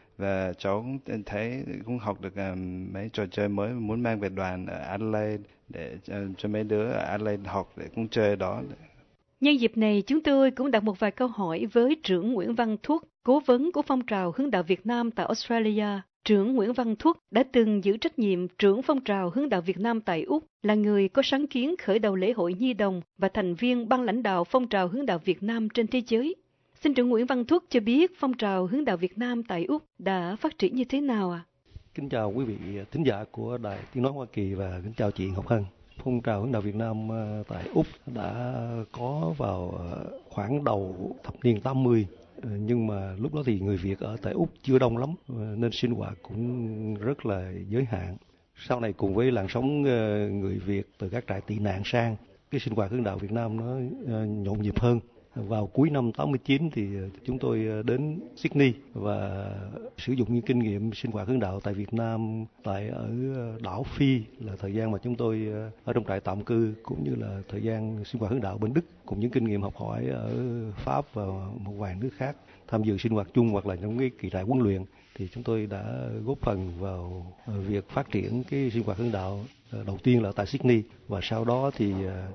Và cháu cũng thấy cũng học được mấy trò chơi mới, muốn mang về đoàn ở Adelaide để cho mấy đứa ở Adelaide học để cũng chơi đó. Nhân dịp này, chúng tôi cũng đặt một vài câu hỏi với trưởng Nguyễn Văn Thuất, cố vấn của phong trào hướng đạo Việt Nam tại Australia. Trưởng Nguyễn Văn Thuất đã từng giữ trách nhiệm trưởng phong trào hướng đạo Việt Nam tại Úc, là người có sáng kiến khởi đầu lễ hội Nhi đồng và thành viên ban lãnh đạo phong trào hướng đạo Việt Nam trên thế giới. Xin trưởng Nguyễn Văn Thuất cho biết phong trào hướng đạo Việt Nam tại Úc đã phát triển như thế nào ạ? Kính chào quý vị thính giả của Đài Tiếng Nói Hoa Kỳ và kính chào chị Ngọc Hân. Phong trào hướng đạo Việt Nam tại Úc đã có vào khoảng đầu thập niên 80, nhưng mà lúc đó thì người Việt ở tại Úc chưa đông lắm nên sinh hoạt cũng rất là giới hạn. Sau này cùng với làn sóng người Việt từ các trại tị nạn sang, cái sinh hoạt hướng đạo Việt Nam nó nhộn nhịp hơn. Vào cuối năm 89 thì chúng tôi đến Sydney và sử dụng những kinh nghiệm sinh hoạt hướng đạo tại Việt Nam, tại ở đảo Phi là thời gian mà chúng tôi ở trong trại tạm cư, cũng như là thời gian sinh hoạt hướng đạo bên Đức, cùng những kinh nghiệm học hỏi ở Pháp và một vài nước khác tham dự sinh hoạt chung hoặc là trong cái kỳ trại huấn luyện, thì chúng tôi đã góp phần vào việc phát triển cái sinh hoạt hướng đạo đầu tiên là tại Sydney, và sau đó thì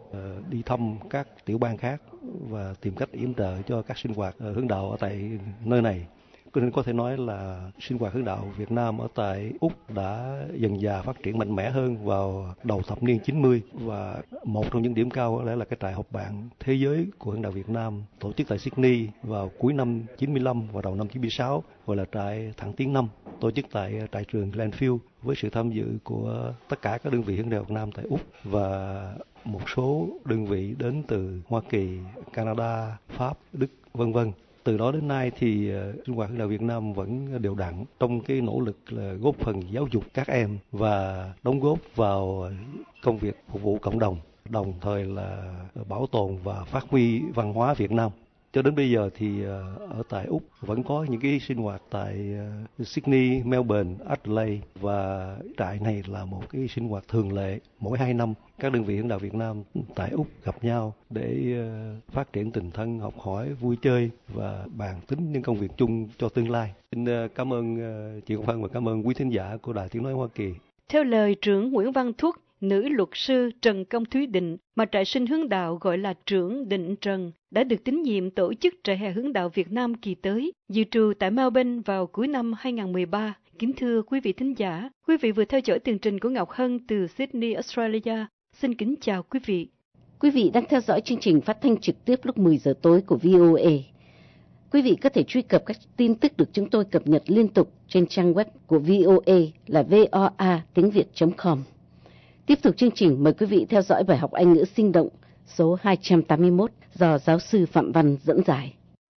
đi thăm các tiểu bang khác và tìm cách yểm trợ cho các sinh hoạt hướng đạo ở tại nơi này. Cho nên có thể nói là sinh hoạt hướng đạo Việt Nam ở tại Úc đã dần dà phát triển mạnh mẽ hơn vào đầu thập niên 90, và một trong những điểm cao đó là cái trại họp bạn thế giới của hướng đạo Việt Nam tổ chức tại Sydney vào cuối năm 95 và đầu năm 96, gọi là trại Thẳng Tiến 5, tổ chức tại trại trường Glenfield với sự tham dự của tất cả các đơn vị hướng đạo Việt Nam tại Úc. Và một số đơn vị đến từ Hoa Kỳ, Canada, Pháp, Đức, vân vân. Từ đó đến nay thì Sinh hoạt Hướng đạo Việt Nam vẫn đều đặn trong cái nỗ lực là góp phần giáo dục các em và đóng góp vào công việc phục vụ cộng đồng, đồng thời là bảo tồn và phát huy văn hóa Việt Nam. Cho đến bây giờ thì ở tại Úc vẫn có những cái sinh hoạt tại Sydney, Melbourne, Adelaide, và trại này là một cái sinh hoạt thường lệ. Mỗi 2 năm các đơn vị hướng đạo Việt Nam tại Úc gặp nhau để phát triển tình thân, học hỏi, vui chơi và bàn tính những công việc chung cho tương lai. Xin cảm ơn chị Ngọc Hân và cảm ơn quý thính giả của Đài Tiếng Nói Hoa Kỳ. Theo lời trưởng Nguyễn Văn Thuất, nữ luật sư Trần Công Thúy Định, mà trại sinh hướng đạo gọi là trưởng Định Trần, đã được tín nhiệm tổ chức trại hè hướng đạo Việt Nam kỳ tới, dự trù tại Melbourne vào cuối năm 2013. Kính thưa quý vị thính giả, quý vị vừa theo dõi tường trình của Ngọc Hân từ Sydney, Australia. Xin kính chào quý vị. Quý vị đang theo dõi chương trình phát thanh trực tiếp lúc 10 giờ tối của VOA. Quý vị có thể truy cập các tin tức được chúng tôi cập nhật liên tục trên trang web của VOA là voa.tiếng.com. Tiếp tục chương trình, mời quý vị theo dõi bài học Anh ngữ sinh động số 281 do giáo sư Phạm Văn dẫn giải.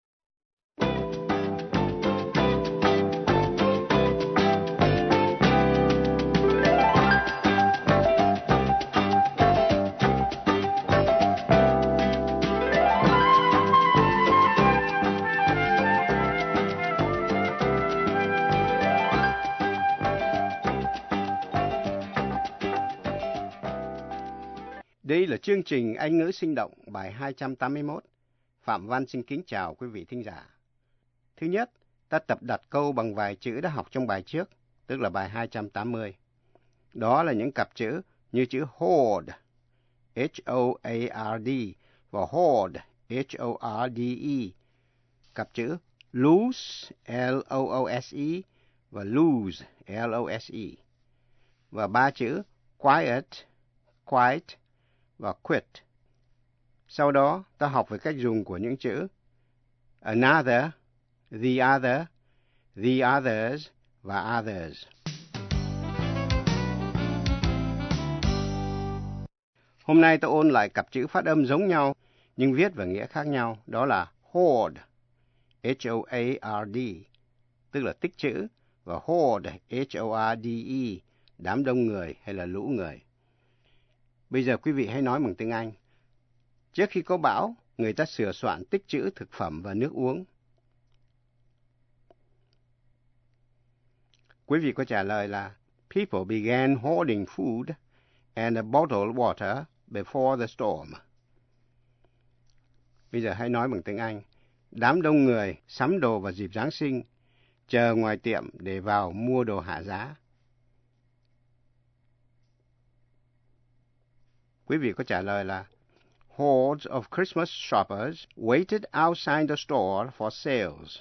Đây là chương trình Anh ngữ sinh động bài 281. Phạm Văn xin kính chào quý vị thính giả. Thứ nhất, ta tập đặt câu bằng vài chữ đã học trong bài trước, tức là bài 280. Đó là những cặp chữ như chữ hoard, H-O-A-R-D, và hoard, H-O-R-D-E. Cặp chữ lose, L-O-O-S-E, và lose, L-O-S-E. Và 3 chữ quiet, quiet, và quit. Sau đó, ta học về cách dùng của những chữ another, the others, và others. Hôm nay ta ôn lại cặp chữ phát âm giống nhau, nhưng viết và nghĩa khác nhau. Đó là hoard, H-O-A-R-D, tức là tích trữ, và hoard, H-O-R-D-E, đám đông người hay là lũ người. Bây giờ quý vị hãy nói bằng tiếng Anh. Trước khi có bão, người ta sửa soạn tích trữ thực phẩm và nước uống. Quý vị có trả lời là People began hoarding food and bottled water before the storm. Bây giờ hãy nói bằng tiếng Anh. Đám đông người sắm đồ vào dịp Giáng sinh, chờ ngoài tiệm để vào mua đồ hạ giá. Quý vị có trả lời là Hordes of Christmas shoppers waited outside the store for sales.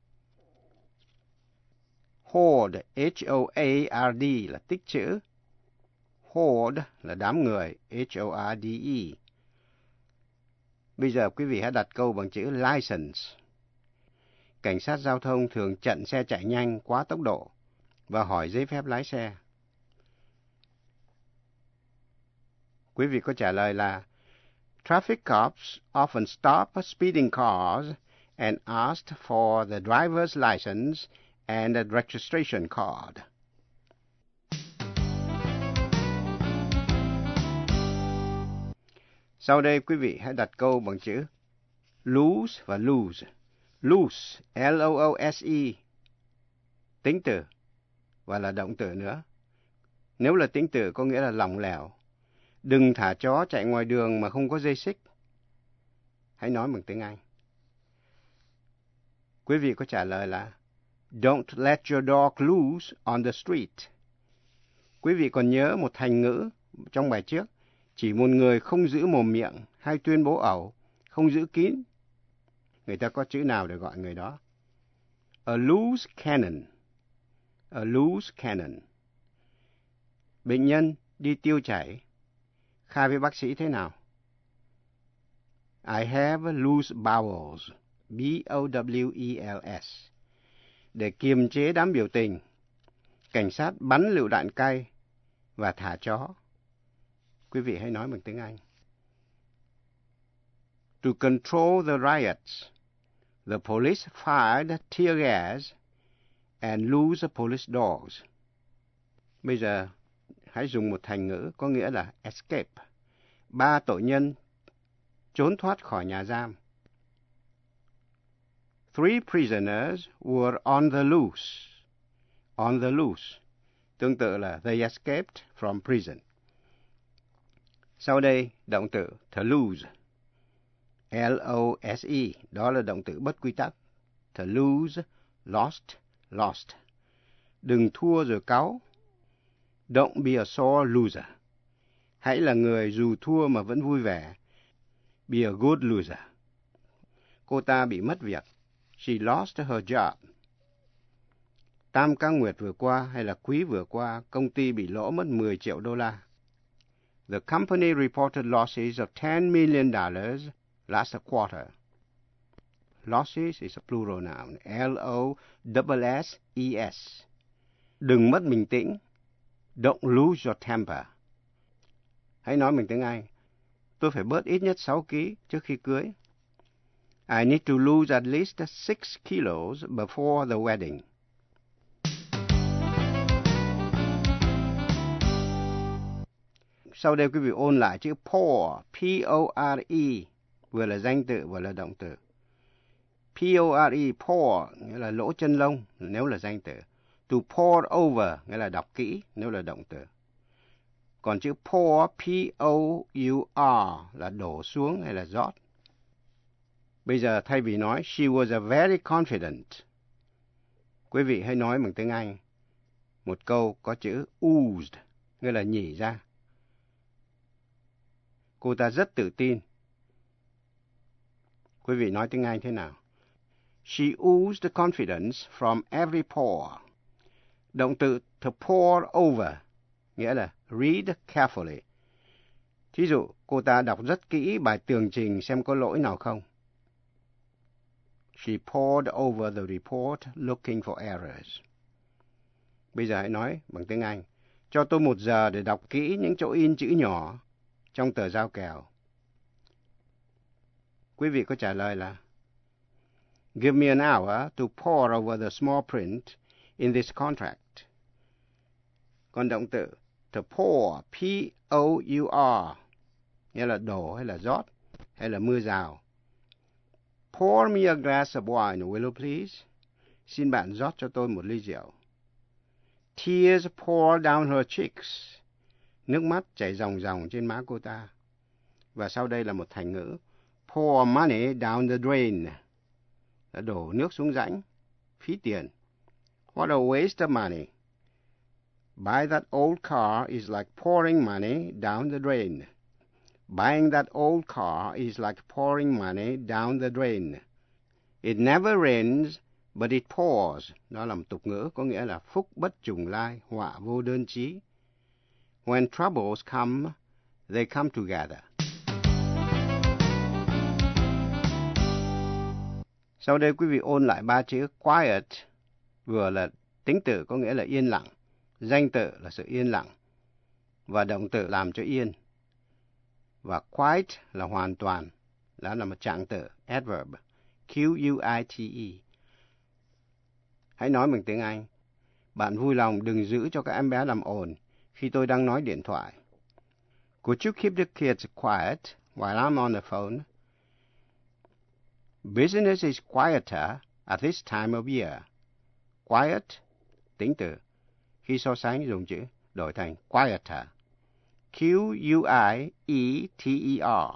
Hoard, H-O-A-R-D là tích trữ. Horde là đám người, H-O-R-D-E. Bây giờ quý vị hãy đặt câu bằng chữ license. Cảnh sát giao thông thường chặn xe chạy nhanh quá tốc độ và hỏi giấy phép lái xe. Quý vị có trả lời là Traffic cops often stop speeding cars and ask for the driver's license and a registration card. Sau đây quý vị hãy đặt câu bằng chữ lose và lose. Lose, L-O-O-S-E, tính từ và là động từ nữa. Nếu là tính từ có nghĩa là lỏng lẻo. Đừng thả chó chạy ngoài đường mà không có dây xích. Hãy nói bằng tiếng Anh. Quý vị có trả lời là Don't let your dog loose on the street. Quý vị còn nhớ một thành ngữ trong bài trước, chỉ một người không giữ mồm miệng hay tuyên bố ẩu, không giữ kín. Người ta có chữ nào để gọi người đó? A loose cannon. A loose cannon. Bệnh nhân đi tiêu chảy. Khai với bác sĩ thế nào? I have loose bowels. B-O-W-E-L-S. Để kiềm chế đám biểu tình, cảnh sát bắn lựu đạn cay và thả chó. Quý vị hãy nói bằng tiếng Anh. To control the riots, the police fired tear gas and loosed police dogs. Bây giờ, hãy dùng một thành ngữ có nghĩa là escape. 3 tội nhân trốn thoát khỏi nhà giam. 3 prisoners were on the loose. On the loose. Tương tự là they escaped from prison. Sau đây, động từ to lose. L-O-S-E. Đó là động từ bất quy tắc. To lose, lost, lost. Đừng thua rồi cáu. Don't be a sore loser. Hãy là người dù thua mà vẫn vui vẻ. Be a good loser. Cô ta bị mất việc. She lost her job. Tam ca nguyệt vừa qua hay là quý vừa qua, công ty bị lỗ mất 10 triệu đô la. The company reported losses of $10 million last quarter. Losses is a plural noun. L-O-S-S-E-S. Đừng mất bình tĩnh. Don't lose your temper. Hãy nói bằng tiếng Anh. Tôi phải bớt ít nhất 6 kg trước khi cưới. I need to lose at least 6 kilos before the wedding. Sau đây quý vị ôn lại chữ pour, P-O-R-E, vừa là danh từ vừa là động từ. P-O-R-E, pour, nghĩa là lỗ chân lông nếu là danh từ. To pour over, nghĩa là đọc kỹ nếu là động từ. Còn chữ pour, P-O-U-R, là đổ xuống hay là rót. Bây giờ thay vì nói she was a very confident, quý vị hãy nói bằng tiếng Anh. Một câu có chữ oozed, nghĩa là nhỉ ra. Cô ta rất tự tin. Quý vị nói tiếng Anh thế nào? She oozed confidence from every pore. Động từ to pour over, nghĩa là read carefully. Thí dụ, cô ta đọc rất kỹ bài tường trình xem có lỗi nào không. She pored over the report looking for errors. Bây giờ hãy nói bằng tiếng Anh. Cho tôi 1 giờ để đọc kỹ những chỗ in chữ nhỏ trong tờ giao kèo. Quý vị có trả lời là Give me an hour to pore over the small print in this contract. Còn động từ to pour, P-O-U-R, nghĩa là đổ hay là rót hay là mưa rào. Pour me a glass of wine, will you please? Xin bạn rót cho tôi một ly rượu. Tears pour down her cheeks. Nước mắt chảy ròng ròng trên má cô ta. Và sau đây là một thành ngữ. Pour money down the drain. Là đổ nước xuống rãnh. Phí tiền. What a waste of money. Buy that old car is like pouring money down the drain. Buying that old car is like pouring money down the drain. It never rains, but it pours. Đó là một tục ngữ có nghĩa là phúc bất trùng lai, họa vô đơn chí. When troubles come, they come together. Sau đây quý vị ôn lại 3 chữ quiet, vừa là tính từ có nghĩa là yên lặng, danh từ là sự yên lặng, và động từ làm cho yên. Và quite là hoàn toàn, đó là một trạng từ, adverb, Q-U-I-T-E. Hãy nói bằng tiếng Anh. Bạn vui lòng đừng giữ cho các em bé làm ồn khi tôi đang nói điện thoại. Could you keep the kids quiet while I'm on the phone? Business is quieter at this time of year. Quiet, tính từ. Khi so sánh dùng chữ đổi thành quieter. Q-U-I-E-T-E-R.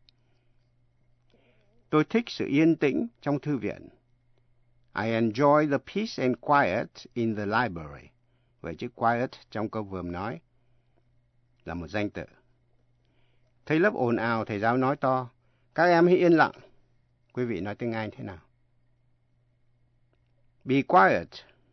Tôi thích sự yên tĩnh trong thư viện. I enjoy the peace and quiet in the library. Vậy chữ quiet trong câu vừa nói là một danh từ. Thấy lớp ồn ào, thầy giáo nói to. Các em hãy yên lặng. Quý vị nói tiếng Anh thế nào? Be quiet.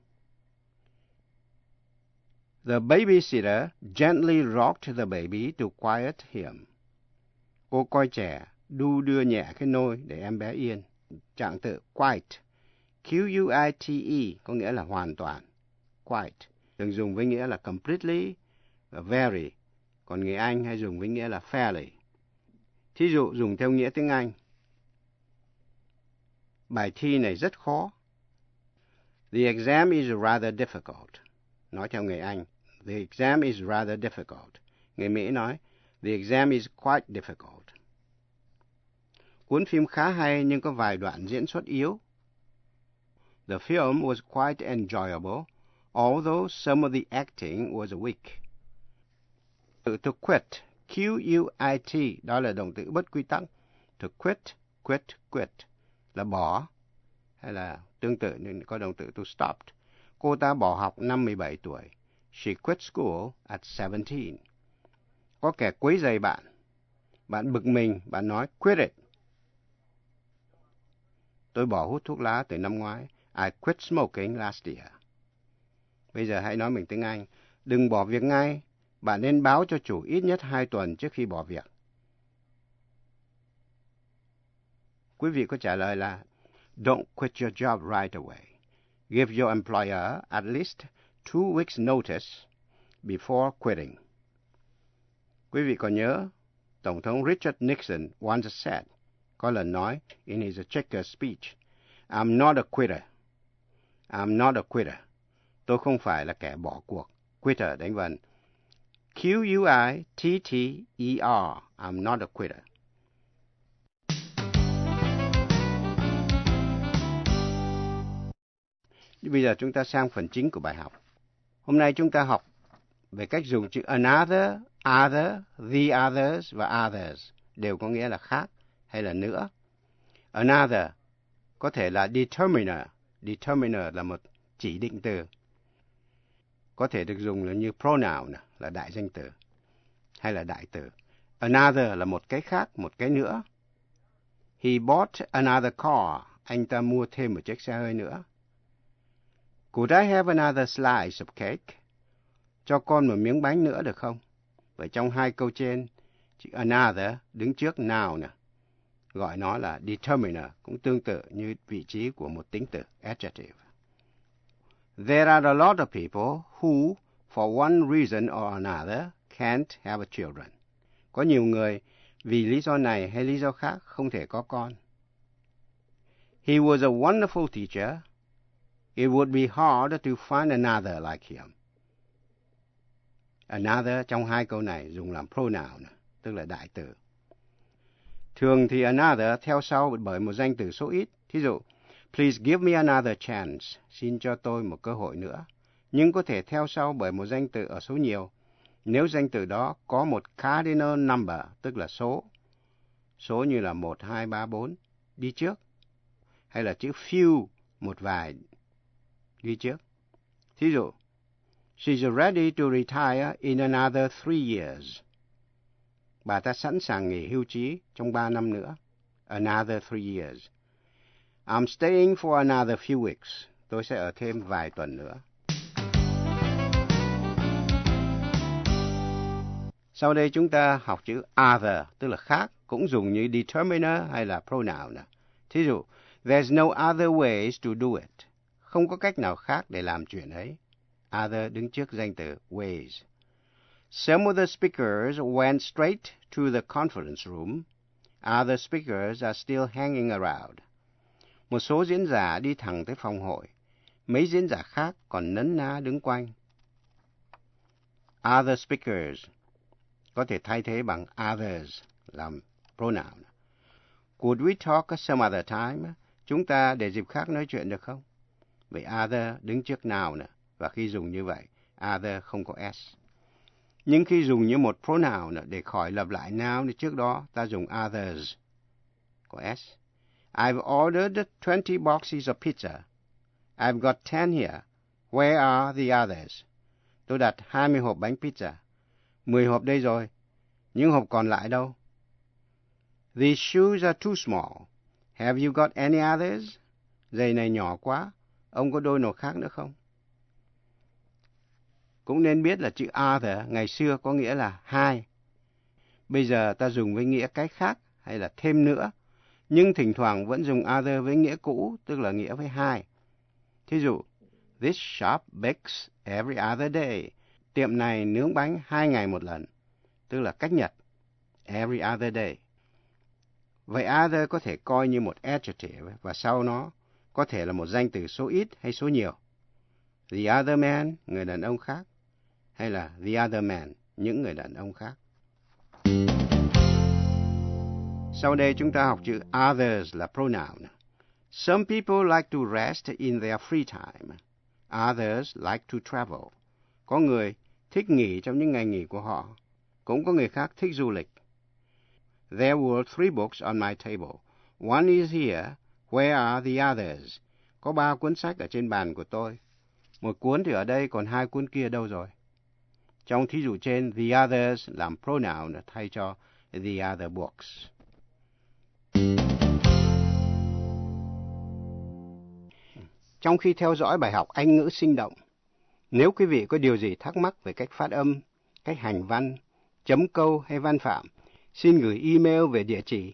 The babysitter gently rocked the baby to quiet him. Cô coi trẻ đu đưa nhẹ cái nôi để em bé yên. Trạng từ quiet. Q-U-I-T-E có nghĩa là hoàn toàn. Quiet. Thường dùng với nghĩa là completely và very. Còn người Anh hay dùng với nghĩa là fairly. Thí dụ dùng theo nghĩa tiếng Anh. Bài thi này rất khó. The exam is rather difficult. Nói theo người Anh, the exam is rather difficult. Người Mỹ nói, the exam is quite difficult. Cuốn phim khá hay nhưng có vài đoạn diễn xuất yếu. The film was quite enjoyable, although some of the acting was weak. Từ to quit, Q-U-I-T, đó là động từ bất quy tắc. To quit, quit, là bỏ, hay là tương tự nên có động từ to stop. Cô ta bỏ học năm 17 tuổi. She quit school at 17. Có kẻ quấy rầy bạn. Bạn bực mình, bạn nói quit it. Tôi bỏ hút thuốc lá từ năm ngoái. I quit smoking last year. Bây giờ hãy nói mình tiếng Anh. Đừng bỏ việc ngay. Bạn nên báo cho chủ ít nhất 2 tuần trước khi bỏ việc. Quý vị có trả lời là don't quit your job right away. Give your employer at least 2 weeks notice before quitting. Quý vị còn nhớ, Tổng thống Richard Nixon once said, có lần nói in his checker speech, I'm not a quitter. I'm not a quitter. Tôi không phải là kẻ bỏ cuộc. Quitter đánh vần. Q-U-I-T-T-E-R. I'm not a quitter. Bây giờ chúng ta sang phần chính của bài học. Hôm nay chúng ta học về cách dùng chữ another, other, the others và others đều có nghĩa là khác hay là nữa. Another có thể là determiner. Determiner là một chỉ định từ. Có thể được dùng là như pronoun là đại danh từ hay là đại từ. Another là một cái khác, một cái nữa. He bought another car. Anh ta mua thêm một chiếc xe hơi nữa. Could I have another slice of cake? Cho con một miếng bánh nữa được không? Vậy trong hai câu trên, chữ another đứng trước noun gọi nó là determiner, cũng tương tự như vị trí của một tính từ adjective. There are a lot of people who, for one reason or another, can't have children. Có nhiều người vì lý do này hay lý do khác không thể có con. He was a wonderful teacher. It would be hard to find another like him. Another trong hai câu này dùng làm pronoun, tức là đại từ. Thường thì another theo sau bởi một danh từ số ít. Thí dụ, please give me another chance. Xin cho tôi một cơ hội nữa. Nhưng có thể theo sau bởi một danh từ ở số nhiều. Nếu danh từ đó có một cardinal number, tức là số. Số như là 1, 2, 3, 4 đi trước. Hay là chữ few, một vài đi trước. Thí dụ, she's ready to retire in another 3 years. Bà ta sẵn sàng nghỉ hưu trí trong 3 năm nữa. Another 3 years. I'm staying for another few weeks. Tôi sẽ ở thêm vài tuần nữa. Sau đây chúng ta học chữ other, tức là khác, cũng dùng như determiner hay là pronoun. Thí dụ, there's no other ways to do it. Không có cách nào khác để làm chuyện ấy. Other đứng trước danh từ ways. Some of the speakers went straight to the conference room. Other speakers are still hanging around. Một số diễn giả đi thẳng tới phòng hội. Mấy diễn giả khác còn nấn ná đứng quanh. Other speakers có thể thay thế bằng others làm pronoun. Could we talk some other time? Chúng ta để dịp khác nói chuyện được không? Vậy other đứng trước noun và khi dùng như vậy, other không có s. Nhưng khi dùng như một pronoun để khỏi lặp lại noun trước đó, ta dùng others có s. I've ordered 20 boxes of pizza. I've got 10 here. Where are the others? Tôi đặt 20 hộp bánh pizza. 10 hộp đây rồi. Những hộp còn lại đâu? These shoes are too small. Have you got any others? Giày này nhỏ quá. Ông có đôi nào khác nữa không? Cũng nên biết là chữ other ngày xưa có nghĩa là hai. Bây giờ ta dùng với nghĩa cái khác hay là thêm nữa. Nhưng thỉnh thoảng vẫn dùng other với nghĩa cũ, tức là nghĩa với hai. Thí dụ, this shop bakes every other day. Tiệm này nướng bánh 2 ngày một lần, tức là cách nhật. Every other day. Vậy other có thể coi như một adjective và sau nó có thể là một danh từ số ít hay số nhiều. The other man, người đàn ông khác, hay là the other man, những người đàn ông khác. Sau đây chúng ta học chữ others là pronoun. Some people like to rest in their free time. Others like to travel. Có người thích nghỉ trong những ngày nghỉ của họ. Cũng có người khác thích du lịch. There were 3 books on my table. One is here. Where are the others? Có 3 cuốn sách ở trên bàn của tôi. Một cuốn thì ở đây, còn 2 cuốn kia đâu rồi? Trong thí dụ trên, the others làm pronoun thay cho the other books. Trong khi theo dõi bài học Anh ngữ sinh động, nếu quý vị có điều gì thắc mắc về cách phát âm, cách hành văn, chấm câu hay văn phạm, xin gửi email về địa chỉ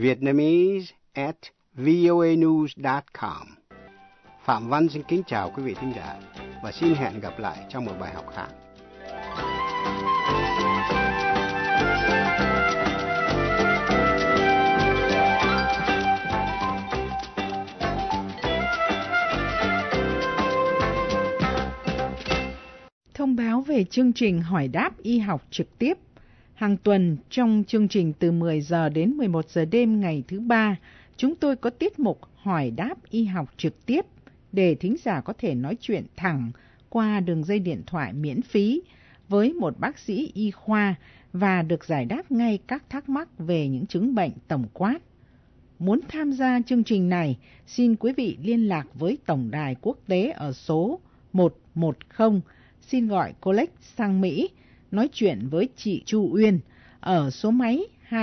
vietnamese@voanews.com. Phạm Văn xin kính chào quý vị thính giả và xin hẹn gặp lại trong một bài học khác. Thông báo về chương trình hỏi đáp y học trực tiếp. Hàng tuần trong chương trình từ 10 giờ đến 11 giờ đêm ngày thứ Ba, chúng tôi có tiết mục hỏi đáp y học trực tiếp để thính giả có thể nói chuyện thẳng qua đường dây điện thoại miễn phí với một bác sĩ y khoa và được giải đáp ngay các thắc mắc về những chứng bệnh tổng quát. Muốn tham gia chương trình này, xin quý vị liên lạc với Tổng đài quốc tế ở số 110, xin gọi Collect sang Mỹ, nói chuyện với chị Chu Uyên ở số máy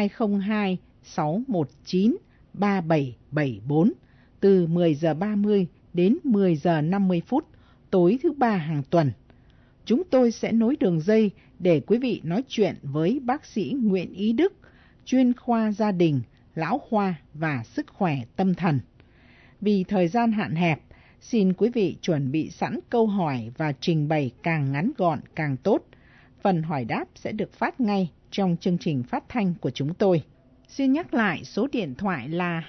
202-619-3774 từ 10 giờ 30 đến 10 giờ 50 phút tối thứ Ba hàng tuần. Chúng tôi sẽ nối đường dây để quý vị nói chuyện với bác sĩ Nguyễn Ý Đức, chuyên khoa gia đình, lão khoa và sức khỏe tâm thần. Vì thời gian hạn hẹp, xin quý vị chuẩn bị sẵn câu hỏi và trình bày càng ngắn gọn càng tốt. Phần hỏi đáp sẽ được phát ngay trong chương trình phát thanh của chúng tôi. Xin nhắc lại số điện thoại là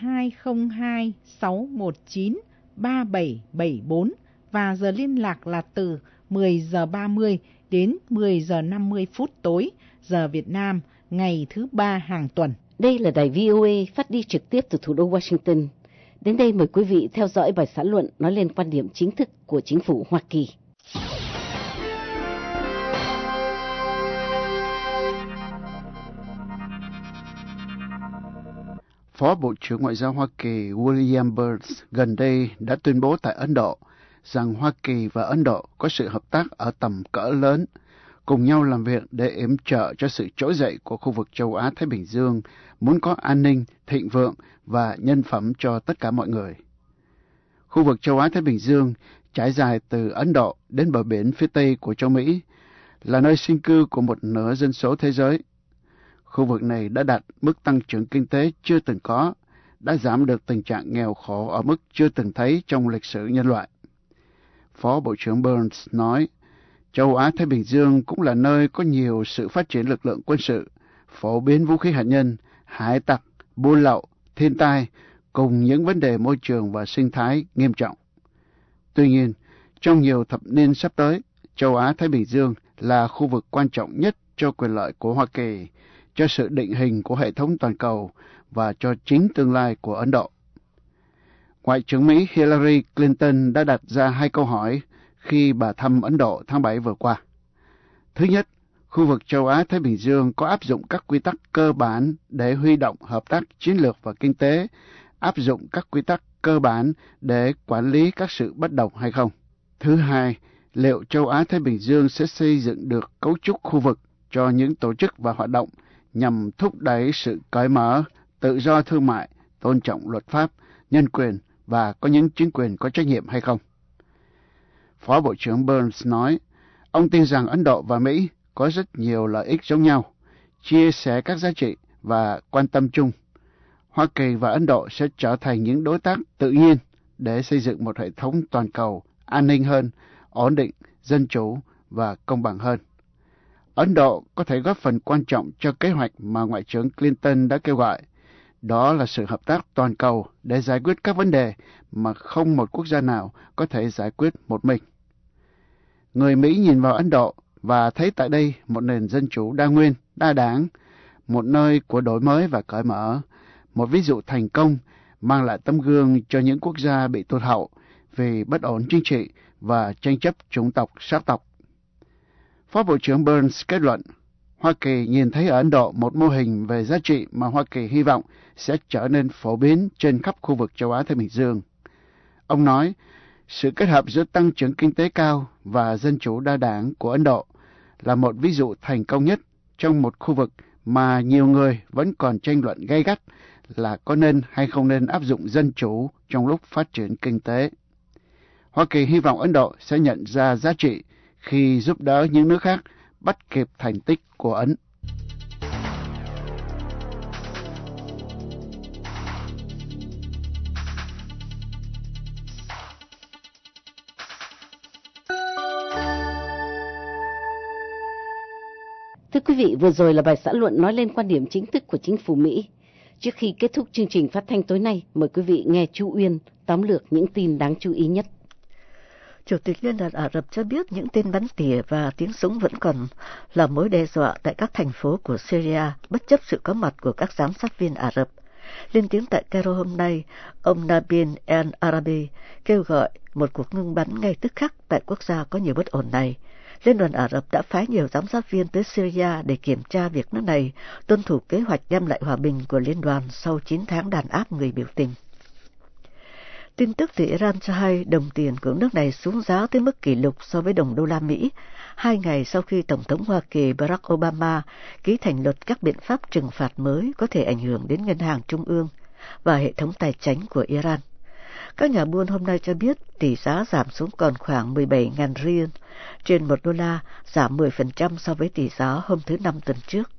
202-619-3774 và giờ liên lạc là từ 10 giờ 30 đến 10 giờ 50 phút tối, giờ Việt Nam, ngày thứ Ba hàng tuần. Đây là đài VOA phát đi trực tiếp từ thủ đô Washington. Đến đây mời quý vị theo dõi bài xã luận nói lên quan điểm chính thức của chính phủ Hoa Kỳ. Phó Bộ trưởng Ngoại giao Hoa Kỳ William Burns gần đây đã tuyên bố tại Ấn Độ rằng Hoa Kỳ và Ấn Độ có sự hợp tác ở tầm cỡ lớn, cùng nhau làm việc để yểm trợ cho sự trỗi dậy của khu vực châu Á-Thái Bình Dương, muốn có an ninh, thịnh vượng và nhân phẩm cho tất cả mọi người. Khu vực châu Á-Thái Bình Dương trải dài từ Ấn Độ đến bờ biển phía Tây của châu Mỹ, là nơi sinh cư của một nửa dân số thế giới. Khu vực này đã đạt mức tăng trưởng kinh tế chưa từng có, đã giảm được tình trạng nghèo khổ ở mức chưa từng thấy trong lịch sử nhân loại. Phó Bộ trưởng Burns nói, châu Á-Thái Bình Dương cũng là nơi có nhiều sự phát triển lực lượng quân sự, phổ biến vũ khí hạt nhân, hải tặc, buôn lậu, thiên tai, cùng những vấn đề môi trường và sinh thái nghiêm trọng. Tuy nhiên, trong nhiều thập niên sắp tới, châu Á-Thái Bình Dương là khu vực quan trọng nhất cho quyền lợi của Hoa Kỳ, cho sự định hình của hệ thống toàn cầu và cho chính tương lai của Ấn Độ. Ngoại trưởng Mỹ Hillary Clinton đã đặt ra 2 câu hỏi khi bà thăm Ấn Độ tháng 7 vừa qua. Thứ nhất, khu vực châu Á-Thái Bình Dương có áp dụng các quy tắc cơ bản để huy động hợp tác chiến lược và kinh tế, áp dụng các quy tắc cơ bản để quản lý các sự bất đồng hay không? Thứ hai, liệu châu Á-Thái Bình Dương sẽ xây dựng được cấu trúc khu vực cho những tổ chức và hoạt động nhằm thúc đẩy sự cởi mở, tự do thương mại, tôn trọng luật pháp, nhân quyền và có những chính quyền có trách nhiệm hay không? Phó Bộ trưởng Burns nói, ông tin rằng Ấn Độ và Mỹ có rất nhiều lợi ích giống nhau, chia sẻ các giá trị và quan tâm chung. Hoa Kỳ và Ấn Độ sẽ trở thành những đối tác tự nhiên để xây dựng một hệ thống toàn cầu an ninh hơn, ổn định, dân chủ và công bằng hơn. Ấn Độ có thể góp phần quan trọng cho kế hoạch mà Ngoại trưởng Clinton đã kêu gọi Đó là sự hợp tác toàn cầu để giải quyết các vấn đề mà không một quốc gia nào có thể giải quyết một mình. Người Mỹ nhìn vào Ấn Độ và thấy tại đây một nền dân chủ đa nguyên, đa đảng, một nơi của đổi mới và cởi mở, một ví dụ thành công mang lại tấm gương cho những quốc gia bị tụt hậu vì bất ổn chính trị và tranh chấp chủng tộc sát tộc. Phó Bộ trưởng Burns kết luận, Hoa Kỳ nhìn thấy ở Ấn Độ một mô hình về giá trị mà Hoa Kỳ hy vọng sẽ trở nên phổ biến trên khắp khu vực châu Á-Thái Bình Dương. Ông nói, sự kết hợp giữa tăng trưởng kinh tế cao và dân chủ đa đảng của Ấn Độ là một ví dụ thành công nhất trong một khu vực mà nhiều người vẫn còn tranh luận gay gắt là có nên hay không nên áp dụng dân chủ trong lúc phát triển kinh tế. Hoa Kỳ hy vọng Ấn Độ sẽ nhận ra giá trị khi giúp đỡ những nước khác bắt kịp thành tích của Ấn. Thưa quý vị, vừa rồi là bài xã luận nói lên quan điểm chính thức của chính phủ Mỹ. Trước khi kết thúc chương trình phát thanh tối nay, mời quý vị nghe chú Uyên tóm lược những tin đáng chú ý nhất. Chủ tịch Liên đoàn Ả Rập cho biết những tên bắn tỉa và tiếng súng vẫn còn là mối đe dọa tại các thành phố của Syria, bất chấp sự có mặt của các giám sát viên Ả Rập. Lên tiếng tại Cairo hôm nay, ông Nabil El Arabi kêu gọi một cuộc ngưng bắn ngay tức khắc tại quốc gia có nhiều bất ổn này. Liên đoàn Ả Rập đã phái nhiều giám sát viên tới Syria để kiểm tra việc nước này tuân thủ kế hoạch đem lại hòa bình của liên đoàn sau 9 tháng đàn áp người biểu tình. Tin tức từ Iran cho hay đồng tiền của nước này xuống giá tới mức kỷ lục so với đồng đô la Mỹ, 2 ngày sau khi Tổng thống Hoa Kỳ Barack Obama ký thành luật các biện pháp trừng phạt mới có thể ảnh hưởng đến ngân hàng trung ương và hệ thống tài chính của Iran. Các nhà buôn hôm nay cho biết tỷ giá giảm xuống còn khoảng 17.000 rial trên 1 đô la, giảm 10% so với tỷ giá hôm thứ Năm tuần trước.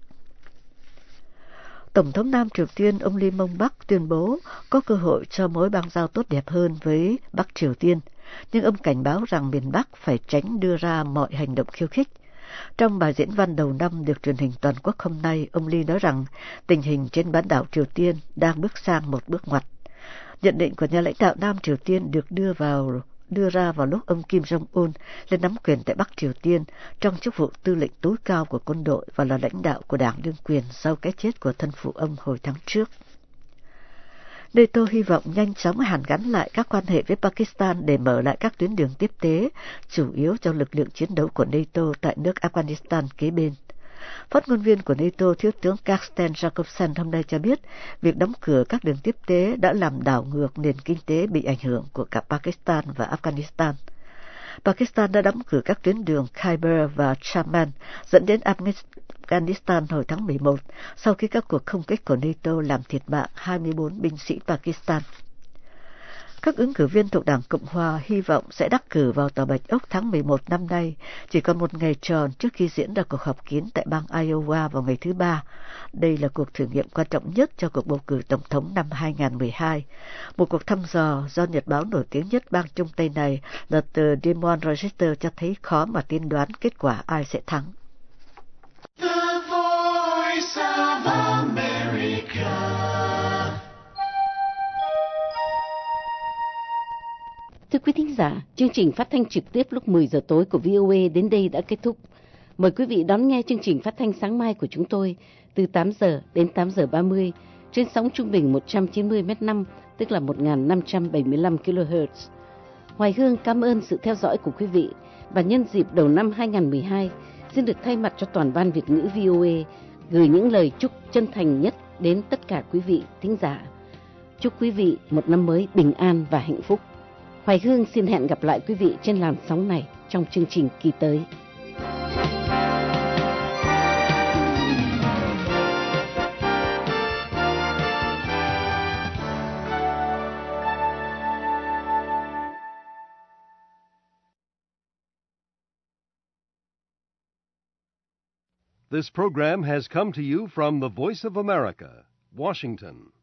Tổng thống Nam Triều Tiên ông Lee Myung-bak tuyên bố có cơ hội cho mối bang giao tốt đẹp hơn với Bắc Triều Tiên, nhưng ông cảnh báo rằng miền Bắc phải tránh đưa ra mọi hành động khiêu khích. Trong bài diễn văn đầu năm được truyền hình toàn quốc hôm nay, ông Lee nói rằng tình hình trên bán đảo Triều Tiên đang bước sang một bước ngoặt. Nhận định của nhà lãnh đạo Nam Triều Tiên được đưa ra vào lúc ông Kim Jong-un lên nắm quyền tại Bắc Triều Tiên trong chức vụ tư lệnh tối cao của quân đội và là lãnh đạo của đảng đương quyền sau cái chết của thân phụ ông hồi tháng trước. NATO hy vọng nhanh chóng hàn gắn lại các quan hệ với Pakistan để mở lại các tuyến đường tiếp tế, chủ yếu cho lực lượng chiến đấu của NATO tại nước Afghanistan kế bên. Phát ngôn viên của NATO Thiếu tướng Carsten Jacobsen hôm nay cho biết việc đóng cửa các đường tiếp tế đã làm đảo ngược nền kinh tế bị ảnh hưởng của cả Pakistan và Afghanistan. Pakistan đã đóng cửa các tuyến đường Khyber và Chaman dẫn đến Afghanistan hồi tháng 11 sau khi các cuộc không kích của NATO làm thiệt mạng 24 binh sĩ Pakistan. Các ứng cử viên thuộc Đảng Cộng Hòa hy vọng sẽ đắc cử vào Tòa Bạch Ốc tháng 11 năm nay, chỉ còn một ngày tròn trước khi diễn ra cuộc họp kín tại bang Iowa vào ngày thứ Ba. Đây là cuộc thử nghiệm quan trọng nhất cho cuộc bầu cử Tổng thống năm 2012. Một cuộc thăm dò do nhật báo nổi tiếng nhất bang Trung Tây này là tờ Des Moines Register cho thấy khó mà tiên đoán kết quả ai sẽ thắng. The Voice of America. Thưa quý thính giả, chương trình phát thanh trực tiếp lúc 10 giờ tối của VOA đến đây đã kết thúc. Mời quý vị đón nghe chương trình phát thanh sáng mai của chúng tôi từ 8 giờ đến 8 giờ 30 trên sóng trung bình 190 m5, tức là 1575 kHz. Hoài Hương cảm ơn sự theo dõi của quý vị và nhân dịp đầu năm 2012, xin được thay mặt cho toàn ban Việt ngữ VOA gửi những lời chúc chân thành nhất đến tất cả quý vị thính giả. Chúc quý vị một năm mới bình an và hạnh phúc. Hoài Hương xin hẹn gặp lại quý vị trên làn sóng này trong chương trình kỳ tới. This program has come to you from the Voice of America, Washington.